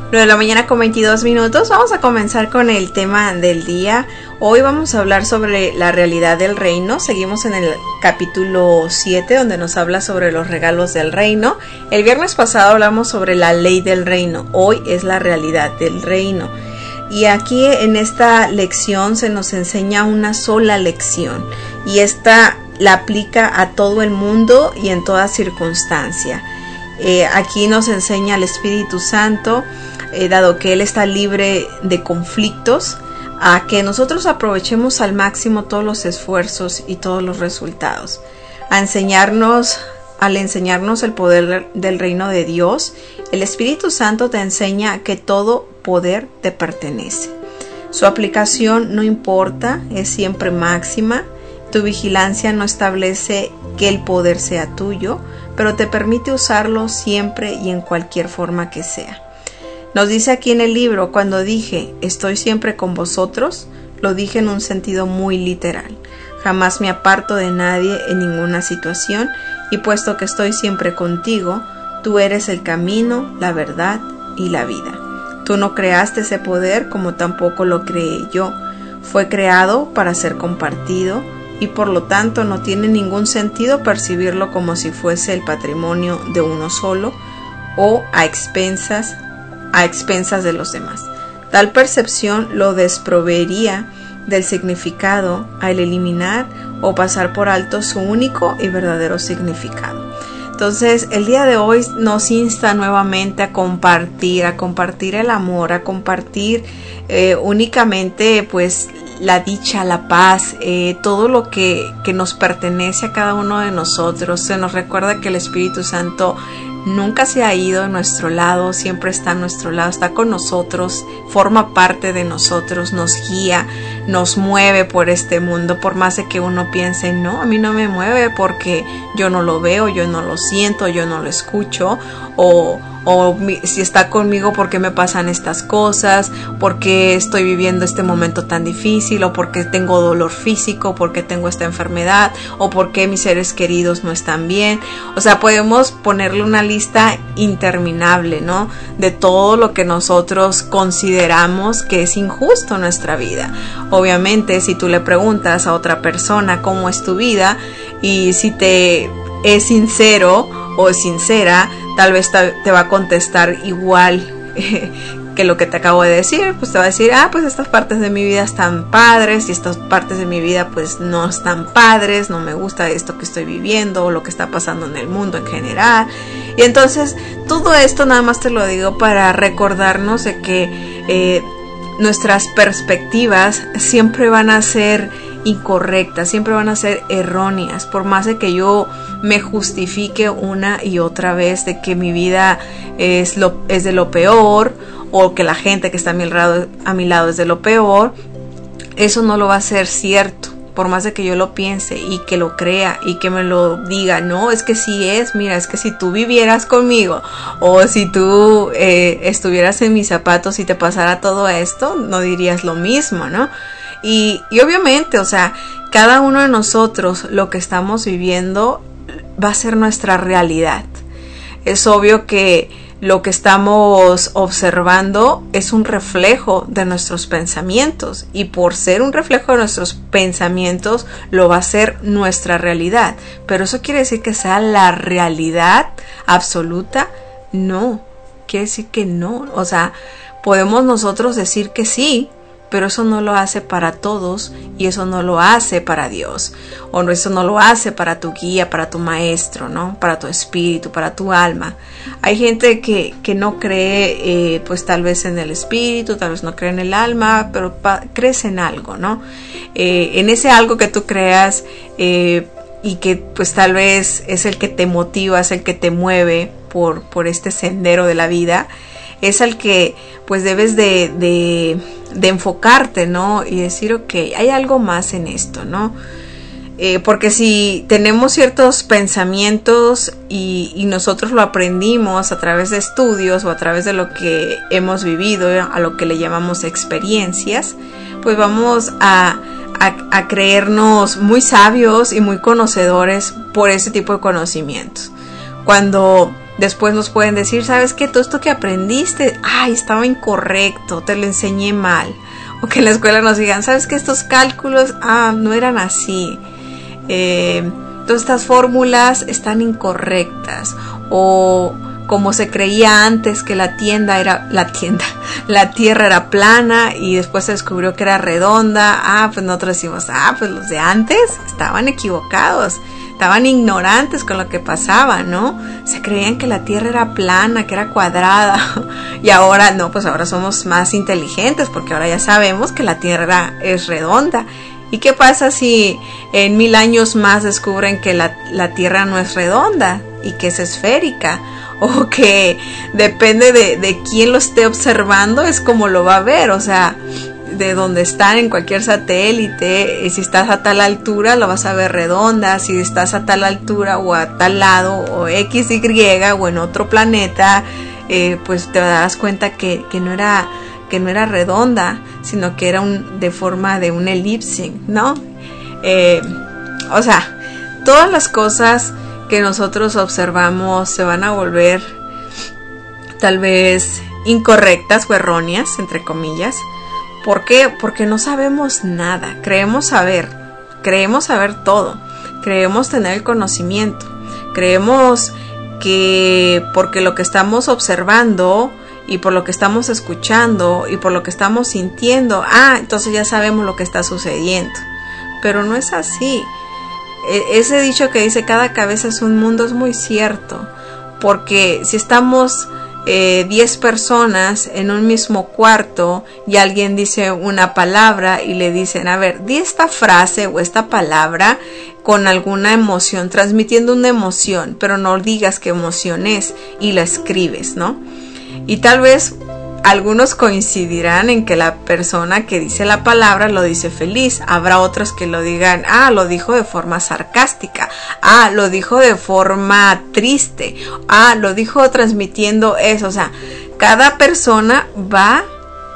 nueve de la mañana con veintidós minutos. Vamos a comenzar con el tema del día. Hoy vamos a hablar sobre la realidad del reino. Seguimos en el capítulo siete, donde nos habla sobre los regalos del reino. El viernes pasado hablamos sobre la ley del reino. Hoy es la realidad del reino. Y aquí en esta lección se nos enseña una sola lección. Y esta la aplica a todo el mundo y en toda circunstancia. Eh, aquí nos enseña el Espíritu Santo, eh, dado que Él está libre de conflictos, a que nosotros aprovechemos al máximo todos los esfuerzos y todos los resultados. A enseñarnos, al enseñarnos el poder del reino de Dios, el Espíritu Santo te enseña que todo poder te pertenece. Su aplicación no importa, es siempre máxima. Tu vigilancia no establece que el poder sea tuyo, pero te permite usarlo siempre y en cualquier forma que sea. Nos dice aquí en el libro, cuando dije, estoy siempre con vosotros, lo dije en un sentido muy literal. Jamás me aparto de nadie en ninguna situación, y puesto que estoy siempre contigo, tú eres el camino, la verdad y la vida. Tú no creaste ese poder como tampoco lo creé yo. Fue creado para ser compartido, y por lo tanto no tiene ningún sentido percibirlo como si fuese el patrimonio de uno solo o a expensas, a expensas de los demás. Tal percepción lo desproveería del significado al eliminar o pasar por alto su único y verdadero significado. Entonces, el día de hoy nos insta nuevamente a compartir, a compartir el amor, a compartir eh, únicamente pues la dicha, la paz, eh, todo lo que, que nos pertenece a cada uno de nosotros. Se nos recuerda que el Espíritu Santo nunca se ha ido a nuestro lado, siempre está a nuestro lado, está con nosotros, forma parte de nosotros, nos guía, nos mueve por este mundo, por más de que uno piense, no, a mí no me mueve porque yo no lo veo, yo no lo siento, yo no lo escucho, o, o mi, si está conmigo, ¿por qué me pasan estas cosas? ¿Por qué estoy viviendo este momento tan difícil? ¿O por qué tengo dolor físico? ¿Por qué tengo esta enfermedad? ¿O por qué mis seres queridos no están bien? O sea, podemos ponerle una lista interminable, ¿no? De todo lo que nosotros consideramos que es injusto en nuestra vida. Obviamente, si tú le preguntas a otra persona cómo es tu vida, y si te es sincero o sincera, tal vez te va a contestar igual eh, que lo que te acabo de decir. Pues te va a decir, ah, pues estas partes de mi vida están padres y estas partes de mi vida pues no están padres, no me gusta esto que estoy viviendo o lo que está pasando en el mundo en general. Y entonces todo esto nada más te lo digo para recordarnos de que eh, nuestras perspectivas siempre van a ser incorrectas, siempre van a ser erróneas, por más de que yo me justifique una y otra vez de que mi vida es, lo, es de lo peor, o que la gente que está a mi lado, a mi lado es de lo peor. Eso no lo va a ser cierto, por más de que yo lo piense y que lo crea y que me lo diga. No, es que sí es, mira, es que si tú vivieras conmigo o si tú eh, estuvieras en mis zapatos y te pasara todo esto, no dirías lo mismo, ¿no? Y, y obviamente, o sea, cada uno de nosotros lo que estamos viviendo va a ser nuestra realidad. Es obvio que lo que estamos observando es un reflejo de nuestros pensamientos, y por ser un reflejo de nuestros pensamientos lo va a ser nuestra realidad. Pero eso quiere decir que sea la realidad absoluta. No, quiere decir que no. O sea, podemos nosotros decir que sí, pero eso no lo hace para todos, y eso no lo hace para Dios, o no, eso no lo hace para tu guía, para tu maestro, ¿no? Para tu espíritu, para tu alma. Hay gente que, que no cree, eh, pues tal vez en el espíritu, tal vez no cree en el alma, pero pa- crees en algo, ¿no? Eh, en ese algo que tú creas, eh, y que pues tal vez es el que te motiva, es el que te mueve por, por este sendero de la vida, es al que pues debes de, de, de enfocarte, ¿no? Y decir, ok, hay algo más en esto, ¿no? Eh, porque si tenemos ciertos pensamientos y, y nosotros lo aprendimos a través de estudios o a través de lo que hemos vivido, a lo que le llamamos experiencias, pues vamos a, a, a creernos muy sabios y muy conocedores por ese tipo de conocimientos. Cuando después nos pueden decir, ¿sabes qué? Todo esto que aprendiste, ay, estaba incorrecto, te lo enseñé mal. O que en la escuela nos digan, ¿sabes qué? Estos cálculos, ah, no eran así. Eh, todas estas fórmulas están incorrectas. O como se creía antes que la tienda era, la tienda, la tierra era plana y después se descubrió que era redonda. Ah, pues nosotros decimos, ah, pues los de antes estaban equivocados. Estaban ignorantes con lo que pasaba, ¿no? Se creían que la tierra era plana, que era cuadrada. Y ahora, no, pues ahora somos más inteligentes porque ahora ya sabemos que la tierra es redonda. ¿Y qué pasa si en mil años más descubren que la, la tierra no es redonda y que es esférica? O que depende de, de quién lo esté observando, es como lo va a ver, o sea, de donde están en cualquier satélite, si estás a tal altura lo vas a ver redonda, si estás a tal altura o a tal lado o X, Y o en otro planeta, eh, pues te das cuenta que, que no era que no era redonda, sino que era un, de forma de un elipse, ¿no? Eh, o sea, todas las cosas que nosotros observamos se van a volver tal vez incorrectas o erróneas, entre comillas. ¿Por qué? Porque no sabemos nada. Creemos saber, creemos saber todo, creemos tener el conocimiento, creemos que porque lo que estamos observando y por lo que estamos escuchando y por lo que estamos sintiendo, ah, entonces ya sabemos lo que está sucediendo. Pero no es así. E- ese dicho que dice cada cabeza es un mundo es muy cierto, porque si estamos Eh, diez personas en un mismo cuarto y alguien dice una palabra y le dicen, a ver, di esta frase o esta palabra con alguna emoción, transmitiendo una emoción, pero no digas qué emoción es, y la escribes, ¿no? Y tal vez algunos coincidirán en que la persona que dice la palabra lo dice feliz. Habrá otros que lo digan, ah, lo dijo de forma sarcástica, ah, lo dijo de forma triste, ah, lo dijo transmitiendo eso. O sea, cada persona va a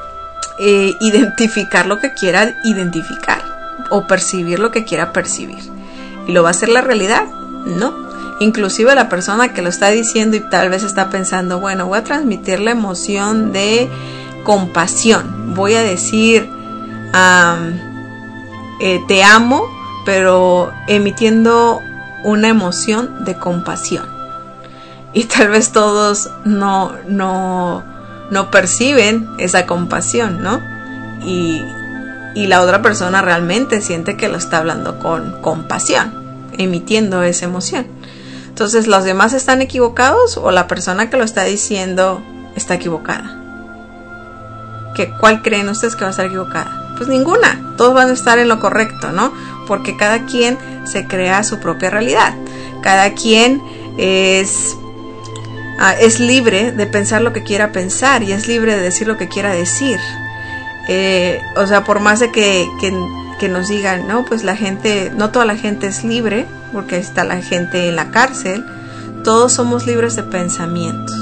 eh, identificar lo que quiera identificar o percibir lo que quiera percibir. ¿Y lo va a hacer la realidad? No. Inclusive la persona que lo está diciendo y tal vez está pensando, bueno, voy a transmitir la emoción de compasión, voy a decir um, eh, te amo, pero emitiendo una emoción de compasión, y tal vez todos no, no, no perciben esa compasión, ¿no? Y, y la otra persona realmente siente que lo está hablando con compasión, emitiendo esa emoción. Entonces, ¿los demás están equivocados o la persona que lo está diciendo está equivocada? ¿Qué, ¿Cuál creen ustedes que va a estar equivocada? Pues ninguna. Todos van a estar en lo correcto, ¿no? Porque cada quien se crea su propia realidad. Cada quien es, uh, es libre de pensar lo que quiera pensar y es libre de decir lo que quiera decir. Eh, o sea, por más de que, que, que nos digan, no, pues la gente, no toda la gente es libre, porque está la gente en la cárcel, todos somos libres de pensamientos.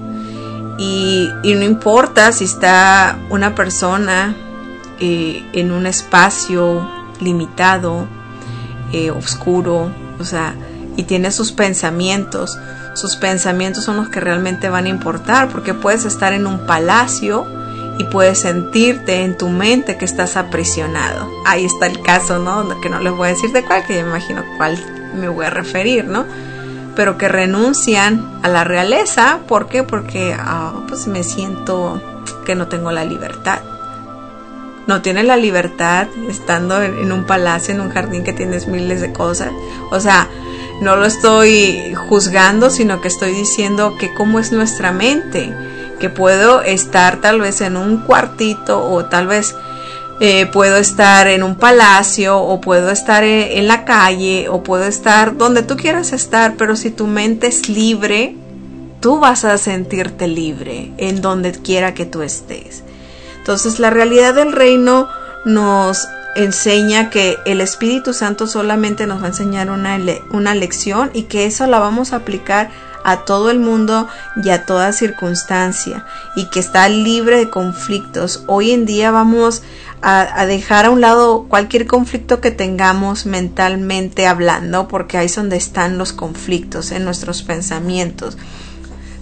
Y, y no importa si está una persona eh, en un espacio limitado, eh, oscuro, o sea, y tiene sus pensamientos, sus pensamientos son los que realmente van a importar, porque puedes estar en un palacio y puedes sentirte en tu mente que estás aprisionado. Ahí está el caso, ¿no? Que no les voy a decir de cuál, que yo me imagino cuál me voy a referir, ¿no? Pero que renuncian a la realeza. ¿Por qué? Porque oh, pues me siento que no tengo la libertad. No tienes la libertad estando en, en un palacio, en un jardín que tienes miles de cosas. O sea, no lo estoy juzgando, sino que estoy diciendo que cómo es nuestra mente, que puedo estar tal vez en un cuartito o tal vez eh, puedo estar en un palacio o puedo estar en, en la calle o puedo estar donde tú quieras estar, pero si tu mente es libre, tú vas a sentirte libre en donde quiera que tú estés. Entonces la realidad del reino nos enseña que el Espíritu Santo solamente nos va a enseñar una, le- una lección y que eso la vamos a aplicar a todo el mundo y a toda circunstancia, y que está libre de conflictos. Hoy en día vamos a, a dejar a un lado cualquier conflicto que tengamos mentalmente hablando, porque ahí es donde están los conflictos, en nuestros pensamientos.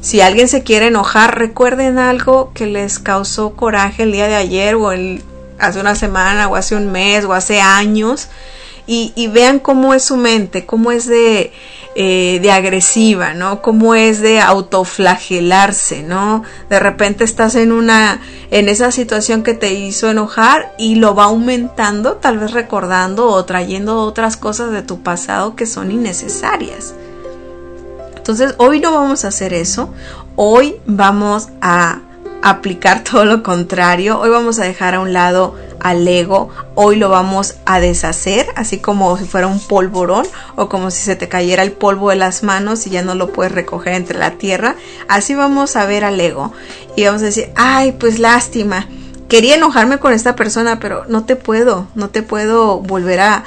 Si alguien se quiere enojar, recuerden algo que les causó coraje el día de ayer o el, hace una semana o hace un mes o hace años y, y vean cómo es su mente, cómo es de, eh, de agresiva, ¿no? Cómo es de autoflagelarse, ¿no? De repente estás en una, en esa situación que te hizo enojar y lo va aumentando, tal vez recordando o trayendo otras cosas de tu pasado que son innecesarias. Entonces hoy no vamos a hacer eso, hoy vamos a aplicar todo lo contrario, hoy vamos a dejar a un lado al ego, hoy lo vamos a deshacer, así como si fuera un polvorón o como si se te cayera el polvo de las manos y ya no lo puedes recoger entre la tierra, así vamos a ver al ego y vamos a decir, ay, pues lástima, quería enojarme con esta persona, pero no te puedo, no te puedo volver a,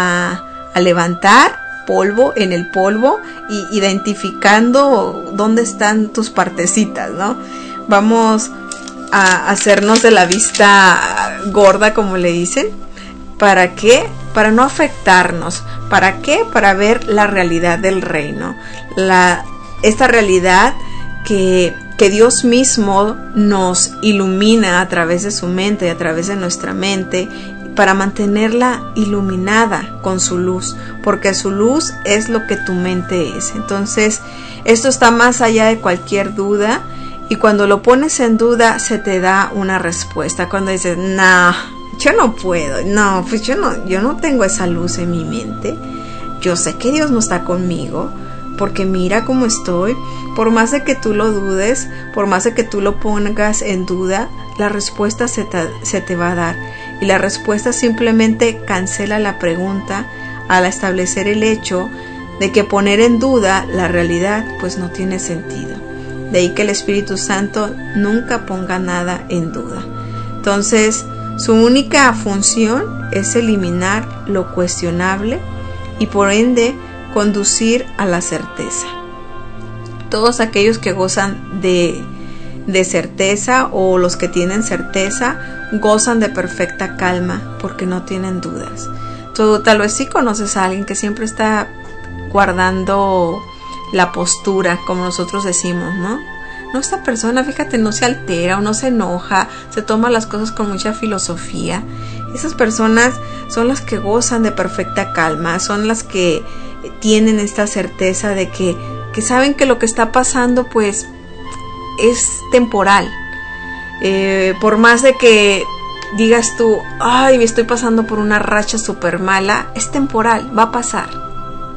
a, a levantar polvo en el polvo y identificando dónde están tus partecitas, ¿no? Vamos a hacernos de la vista gorda, como le dicen. ¿Para qué? Para no afectarnos. ¿Para qué? Para ver la realidad del reino. La, esta realidad que, que Dios mismo nos ilumina a través de su mente, a través de nuestra mente, para mantenerla iluminada con su luz, porque su luz es lo que tu mente es. Entonces, esto está más allá de cualquier duda, y cuando lo pones en duda, se te da una respuesta. Cuando dices, no, yo no puedo, no, pues yo no, yo no tengo esa luz en mi mente, yo sé que Dios no está conmigo, porque mira cómo estoy. Por más de que tú lo dudes, por más de que tú lo pongas en duda, la respuesta se te, se te va a dar. Y la respuesta simplemente cancela la pregunta al establecer el hecho de que poner en duda la realidad pues no tiene sentido. De ahí que el Espíritu Santo nunca ponga nada en duda. Entonces, su única función es eliminar lo cuestionable y por ende conducir a la certeza. Todos aquellos que gozan de, de certeza o los que tienen certeza gozan de perfecta calma porque no tienen dudas. Tú tal vez sí conoces a alguien que siempre está guardando la postura, como nosotros decimos, ¿no? No, esta persona, fíjate, no se altera o no se enoja, se toma las cosas con mucha filosofía. Esas personas son las que gozan de perfecta calma, son las que tienen esta certeza de que, que saben que lo que está pasando pues es temporal. Eh, por más de que digas tú, ay, me estoy pasando por una racha súper mala, es temporal, va a pasar.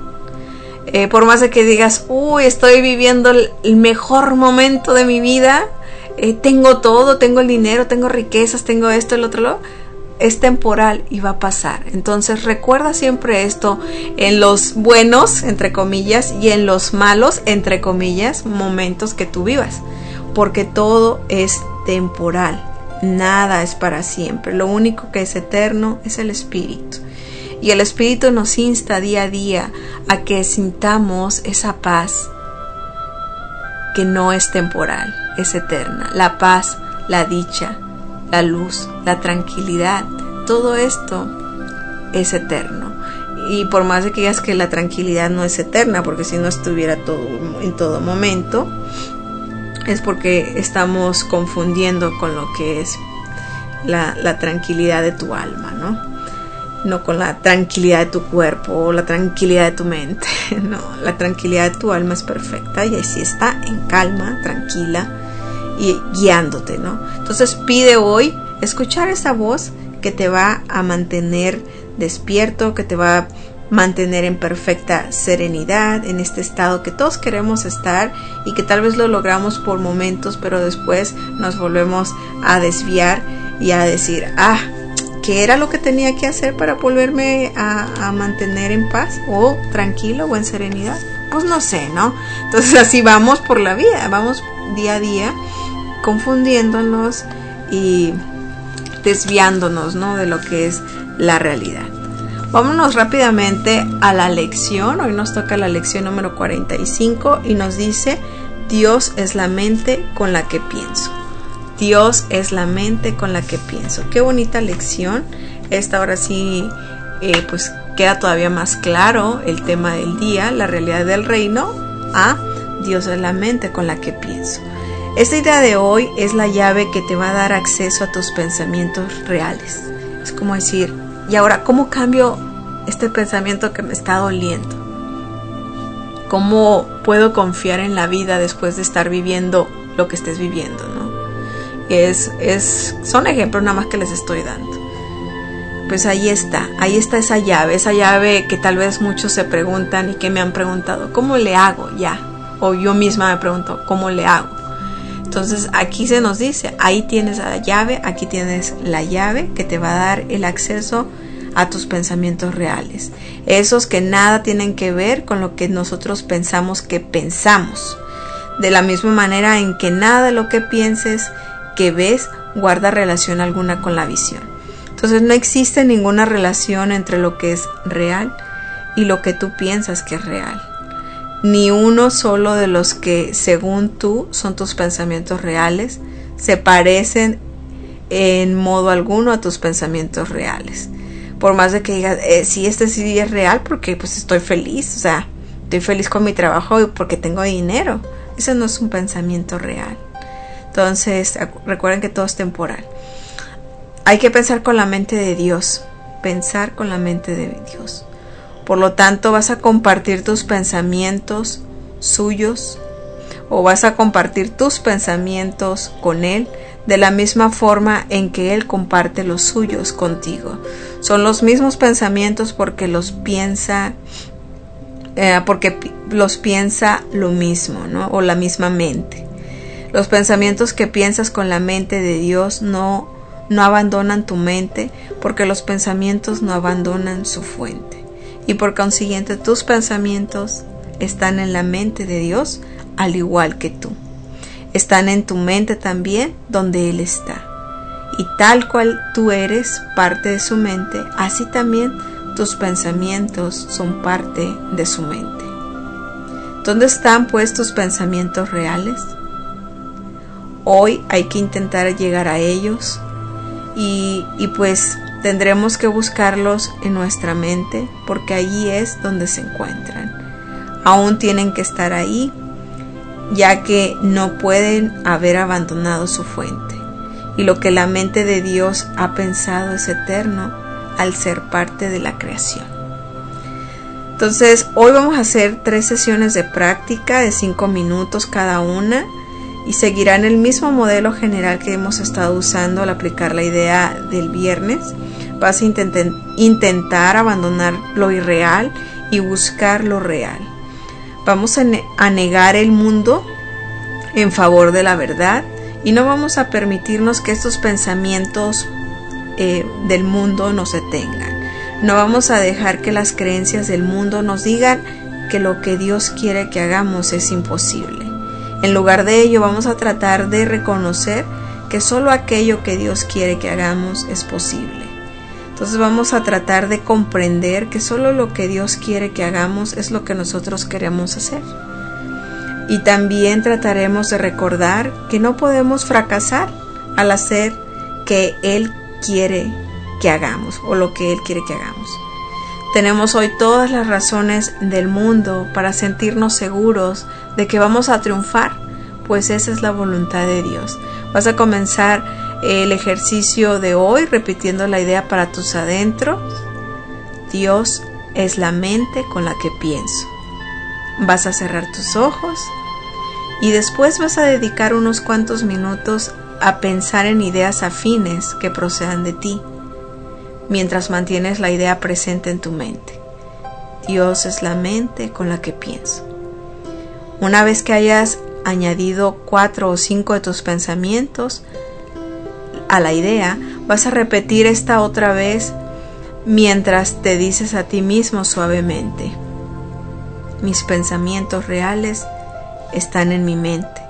Eh, por más de que digas, uy, estoy viviendo el, el mejor momento de mi vida, eh, tengo todo, tengo el dinero, tengo riquezas, tengo esto, el otro, lo, es temporal y va a pasar. Entonces recuerda siempre esto en los buenos, entre comillas, y en los malos, entre comillas, momentos que tú vivas, porque todo es temporal, nada es para siempre. Lo único que es eterno es el Espíritu. Y el Espíritu nos insta día a día a que sintamos esa paz que no es temporal, es eterna. La paz, la dicha, la luz, la tranquilidad, todo esto es eterno. Y por más de que digas que la tranquilidad no es eterna, porque si no estuviera todo en todo momento, es porque estamos confundiendo con lo que es la, la tranquilidad de tu alma, ¿no? No con la tranquilidad de tu cuerpo o la tranquilidad de tu mente. No, la tranquilidad de tu alma es perfecta y así está en calma, tranquila y guiándote, ¿no? Entonces pide hoy escuchar esa voz que te va a mantener despierto, que te va a mantener en perfecta serenidad, en este estado que todos queremos estar y que tal vez lo logramos por momentos, pero después nos volvemos a desviar y a decir, ah, ¿qué era lo que tenía que hacer para volverme a, a mantener en paz o tranquilo o en serenidad? Pues no sé, ¿no? Entonces así vamos por la vida, vamos día a día confundiéndonos y desviándonos, ¿no?, de lo que es la realidad. Vámonos rápidamente a la lección. Hoy nos toca la lección número cuarenta y cinco y nos dice, Dios es la mente con la que pienso. Dios es la mente con la que pienso. Qué bonita lección. Esta ahora sí, eh, pues queda todavía más claro el tema del día, la realidad del reino. A Dios es la mente con la que pienso. Esta idea de hoy es la llave que te va a dar acceso a tus pensamientos reales. Es como decir, ¿y ahora cómo cambio este pensamiento que me está doliendo? ¿Cómo puedo confiar en la vida después de estar viviendo lo que estés viviendo, ¿no? Es, es, son ejemplos nada más que les estoy dando. Pues ahí está, ahí está esa llave, esa llave que tal vez muchos se preguntan y que me han preguntado, ¿cómo le hago ya? O yo misma me pregunto, ¿cómo le hago? Entonces aquí se nos dice, ahí tienes la llave, aquí tienes la llave que te va a dar el acceso a tus pensamientos reales. Esos que nada tienen que ver con lo que nosotros pensamos que pensamos. De la misma manera en que nada de lo que pienses, que ves, guarda relación alguna con la visión. Entonces no existe ninguna relación entre lo que es real y lo que tú piensas que es real. Ni uno solo de los que según tú son tus pensamientos reales se parecen en modo alguno a tus pensamientos reales. Por más de que digas, eh, sí, este sí es real porque pues estoy feliz, o sea, estoy feliz con mi trabajo y porque tengo dinero. Ese no es un pensamiento real. Entonces, recuerden que todo es temporal. Hay que pensar con la mente de Dios, pensar con la mente de Dios. Por lo tanto, vas a compartir tus pensamientos suyos o vas a compartir tus pensamientos con Él de la misma forma en que Él comparte los suyos contigo. Son los mismos pensamientos porque los piensa, eh, porque pi- los piensa lo mismo, ¿no? O la misma mente. Los pensamientos que piensas con la mente de Dios no, no abandonan tu mente porque los pensamientos no abandonan su fuente. Y por consiguiente tus pensamientos están en la mente de Dios al igual que tú. Están en tu mente también donde Él está. Y tal cual tú eres parte de su mente, así también tus pensamientos son parte de su mente. ¿Dónde están pues tus pensamientos reales? Hoy hay que intentar llegar a ellos y, y pues tendremos que buscarlos en nuestra mente porque allí es donde se encuentran. Aún tienen que estar ahí, ya que no pueden haber abandonado su fuente. Y lo que la mente de Dios ha pensado es eterno al ser parte de la creación. Entonces, hoy vamos a hacer tres sesiones de práctica de cinco minutos cada una y seguirán el mismo modelo general que hemos estado usando al aplicar la idea del viernes. Vas a intentar, intentar abandonar lo irreal y buscar lo real. Vamos a, ne- a negar el mundo en favor de la verdad y no vamos a permitirnos que estos pensamientos eh, del mundo nos detengan. No vamos a dejar que las creencias del mundo nos digan que lo que Dios quiere que hagamos es imposible. En lugar de ello, vamos a tratar de reconocer que solo aquello que Dios quiere que hagamos es posible. Entonces vamos a tratar de comprender que solo lo que Dios quiere que hagamos es lo que nosotros queremos hacer. Y también trataremos de recordar que no podemos fracasar al hacer que Él quiere que hagamos o lo que Él quiere que hagamos. Tenemos hoy todas las razones del mundo para sentirnos seguros de que vamos a triunfar, pues esa es la voluntad de Dios. Vas a comenzar el ejercicio de hoy repitiendo la idea para tus adentros. Dios es la mente con la que pienso. Vas a cerrar tus ojos y después vas a dedicar unos cuantos minutos a pensar en ideas afines que procedan de ti, mientras mantienes la idea presente en tu mente. Dios es la mente con la que pienso. Una vez que hayas añadido cuatro o cinco de tus pensamientos a la idea, vas a repetir esta otra vez mientras te dices a ti mismo suavemente: mis pensamientos reales están en mi mente.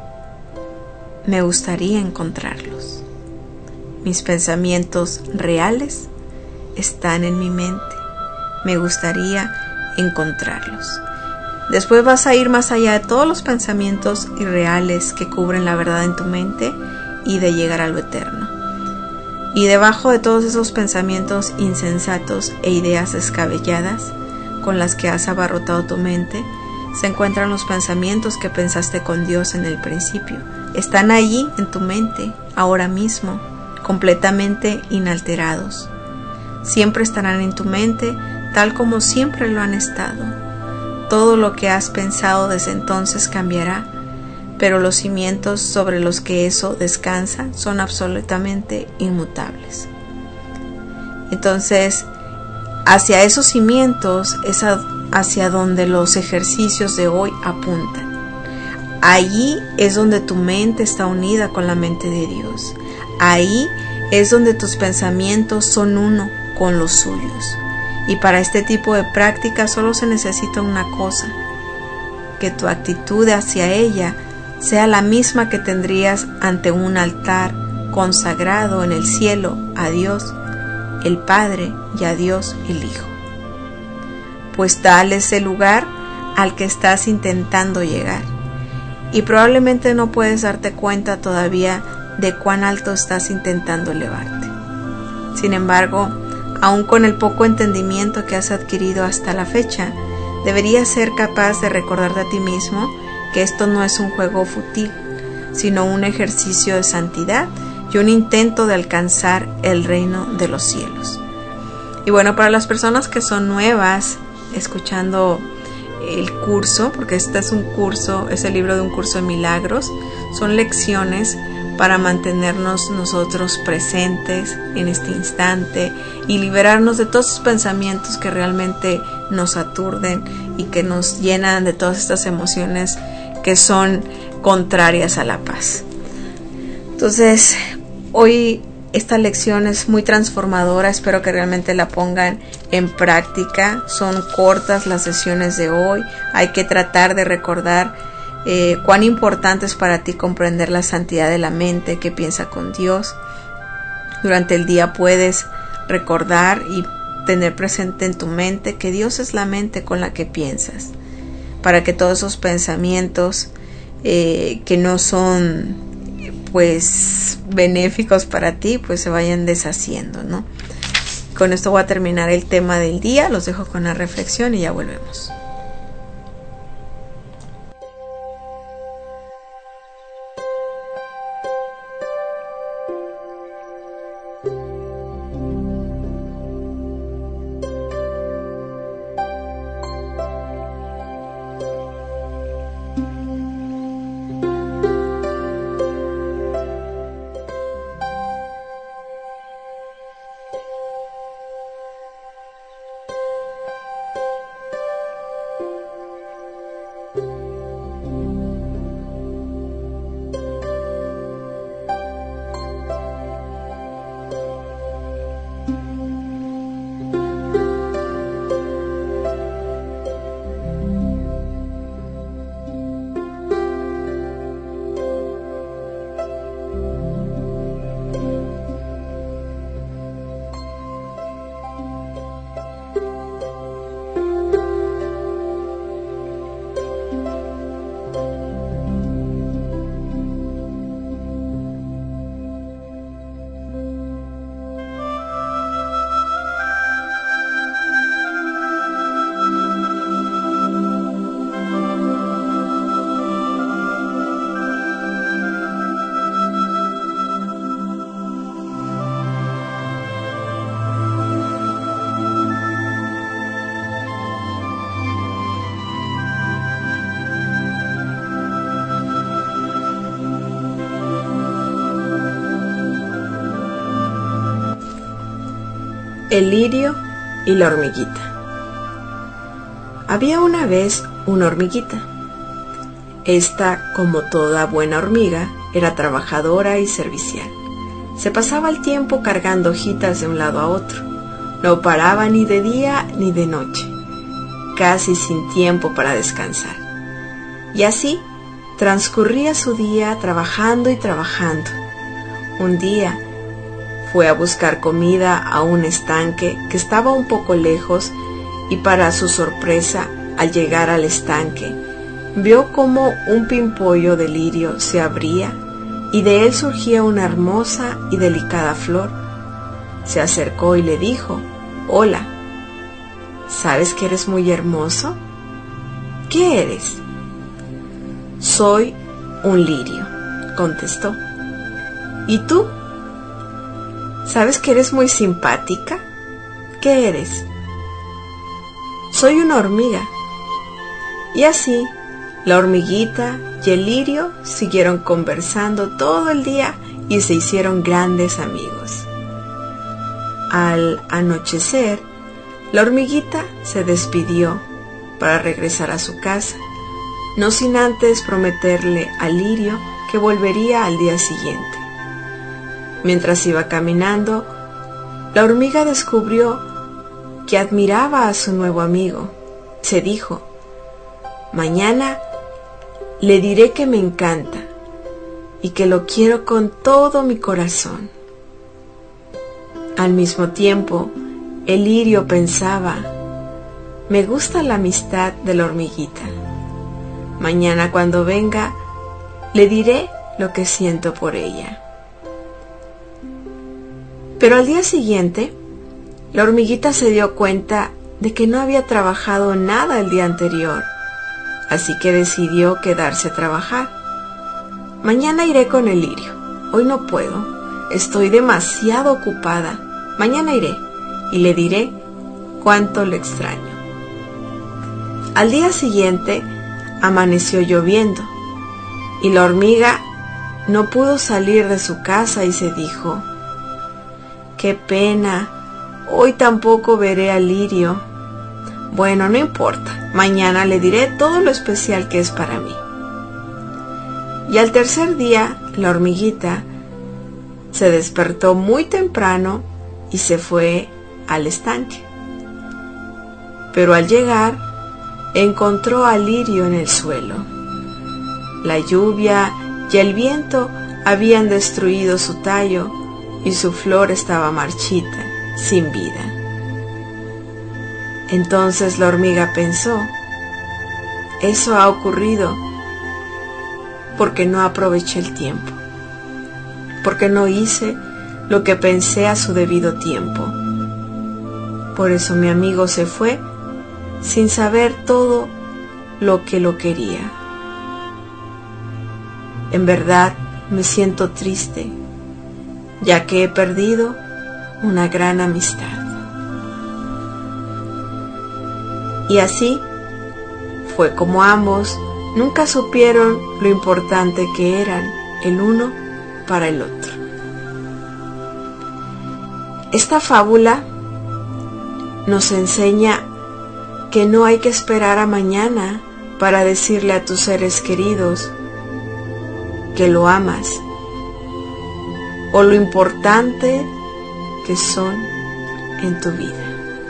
Me gustaría encontrarlos. Mis pensamientos reales están en mi mente. Me gustaría encontrarlos. Después vas a ir más allá de todos los pensamientos irreales que cubren la verdad en tu mente y de llegar a lo eterno. Y debajo de todos esos pensamientos insensatos e ideas descabelladas con las que has abarrotado tu mente, se encuentran los pensamientos que pensaste con Dios en el principio. Están allí en tu mente, ahora mismo, completamente inalterados. Siempre estarán en tu mente tal como siempre lo han estado. Todo lo que has pensado desde entonces cambiará, pero los cimientos sobre los que eso descansa son absolutamente inmutables. Entonces, hacia esos cimientos es hacia donde los ejercicios de hoy apuntan. Allí es donde tu mente está unida con la mente de Dios. Ahí es donde tus pensamientos son uno con los suyos. Y para este tipo de práctica solo se necesita una cosa: que tu actitud hacia ella sea la misma que tendrías ante un altar consagrado en el cielo a Dios el Padre y a Dios el Hijo. Pues tal es el lugar al que estás intentando llegar, y probablemente no puedes darte cuenta todavía de cuán alto estás intentando elevarte. Sin embargo, aun con el poco entendimiento que has adquirido hasta la fecha, deberías ser capaz de recordarte a ti mismo que esto no es un juego fútil, sino un ejercicio de santidad y un intento de alcanzar el reino de los cielos. Y bueno, para las personas que son nuevas escuchando el curso, porque este es un curso, es el libro de un curso de milagros, son lecciones para mantenernos nosotros presentes en este instante y liberarnos de todos esos pensamientos que realmente nos aturden y que nos llenan de todas estas emociones que son contrarias a la paz. Entonces, hoy esta lección es muy transformadora, espero que realmente la pongan en práctica. Son cortas las sesiones de hoy, hay que tratar de recordar Eh, cuán importante es para ti comprender la santidad de la mente que piensa con Dios. Durante el día puedes recordar y tener presente en tu mente que Dios es la mente con la que piensas, para que todos esos pensamientos eh, que no son pues benéficos para ti pues se vayan deshaciendo, ¿no? Con esto voy a terminar el tema del día, los dejo con la reflexión y ya volvemos. El lirio y la hormiguita. Había una vez una hormiguita. Esta, como toda buena hormiga, era trabajadora y servicial. Se pasaba el tiempo cargando hojitas de un lado a otro. No paraba ni de día ni de noche, casi sin tiempo para descansar. Y así transcurría su día trabajando y trabajando. Un día fue a buscar comida a un estanque que estaba un poco lejos y, para su sorpresa, al llegar al estanque, vio como un pimpollo de lirio se abría y de él surgía una hermosa y delicada flor. Se acercó y le dijo: «Hola, ¿sabes que eres muy hermoso?». ¿qué eres? Soy un lirio, contestó. ¿Y tú? ¿Sabes que eres muy simpática? ¿Qué eres? Soy una hormiga. Y así, la hormiguita y el lirio siguieron conversando todo el día y se hicieron grandes amigos. Al anochecer, la hormiguita se despidió para regresar a su casa, no sin antes prometerle al lirio que volvería al día siguiente. Mientras iba caminando, la hormiga descubrió que admiraba a su nuevo amigo. Se dijo: mañana le diré que me encanta y que lo quiero con todo mi corazón. Al mismo tiempo, el lirio pensaba: me gusta la amistad de la hormiguita. Mañana cuando venga, le diré lo que siento por ella. Pero al día siguiente, la hormiguita se dio cuenta de que no había trabajado nada el día anterior, así que decidió quedarse a trabajar. Mañana iré con el lirio. Hoy no puedo. Estoy demasiado ocupada. Mañana iré y le diré cuánto lo extraño. Al día siguiente, amaneció lloviendo y la hormiga no pudo salir de su casa y se dijo: ¡qué pena! Hoy tampoco veré al lirio. Bueno, no importa. Mañana le diré todo lo especial que es para mí. Y al tercer día, la hormiguita se despertó muy temprano y se fue al estanque. Pero al llegar, encontró al lirio en el suelo. La lluvia y el viento habían destruido su tallo y su flor estaba marchita, sin vida. Entonces la hormiga pensó: eso ha ocurrido porque no aproveché el tiempo, porque no hice lo que pensé a su debido tiempo. Por eso mi amigo se fue sin saber todo lo que lo quería. En verdad me siento triste, ya que he perdido una gran amistad. Y así fue como ambos nunca supieron lo importante que eran el uno para el otro. Esta fábula nos enseña que no hay que esperar a mañana para decirle a tus seres queridos que lo amas o lo importante que son en tu vida.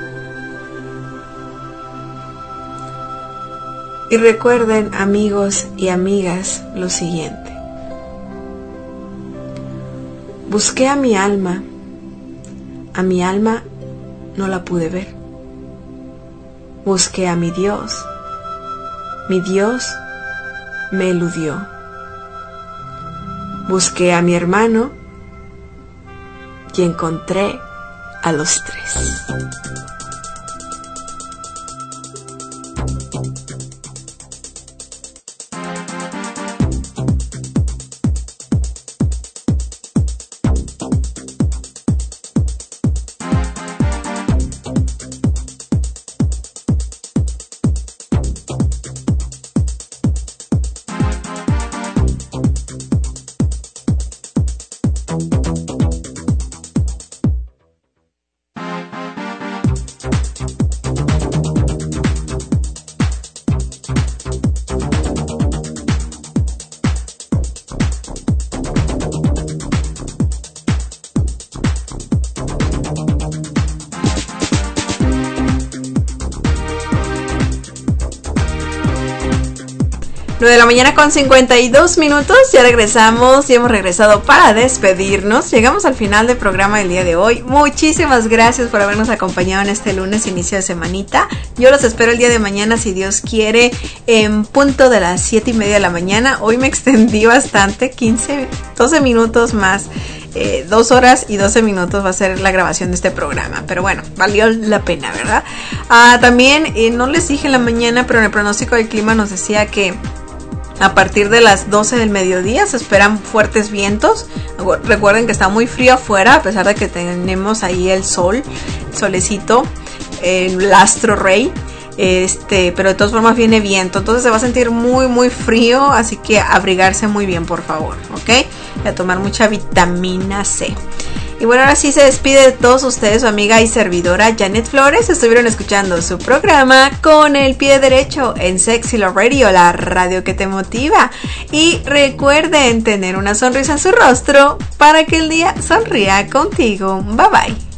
Y recuerden, amigos y amigas, lo siguiente: busqué a mi alma, a mi alma no la pude ver. Busqué a mi Dios, mi Dios me eludió. Busqué a mi hermano y encontré a los tres. nueve de la mañana con cincuenta y dos minutos, ya regresamos y hemos regresado para despedirnos. Llegamos al final del programa del día de hoy. Muchísimas gracias por habernos acompañado en este lunes, inicio de semanita. Yo los espero el día de mañana, si Dios quiere, en punto de las siete y media de la mañana. Hoy me extendí bastante, quince, doce minutos más eh, dos horas y doce minutos va a ser la grabación de este programa. Pero bueno, valió la pena, ¿verdad? Ah, también, eh, no les dije en la mañana, pero en el pronóstico del clima nos decía que a partir de las doce del mediodía se esperan fuertes vientos. Recuerden que está muy frío afuera, a pesar de que tenemos ahí el sol, el solecito, el astro rey. Este, pero de todas formas viene viento, entonces se va a sentir muy muy frío, así que abrigarse muy bien, por favor, ¿ok? Y a tomar mucha vitamina C. Y bueno, ahora sí se despide de todos ustedes su amiga y servidora Janet Flores. Estuvieron escuchando su programa Con el Pie Derecho en Sexy Love Radio, la radio que te motiva. Y recuerden tener una sonrisa en su rostro para que el día sonría contigo. Bye bye.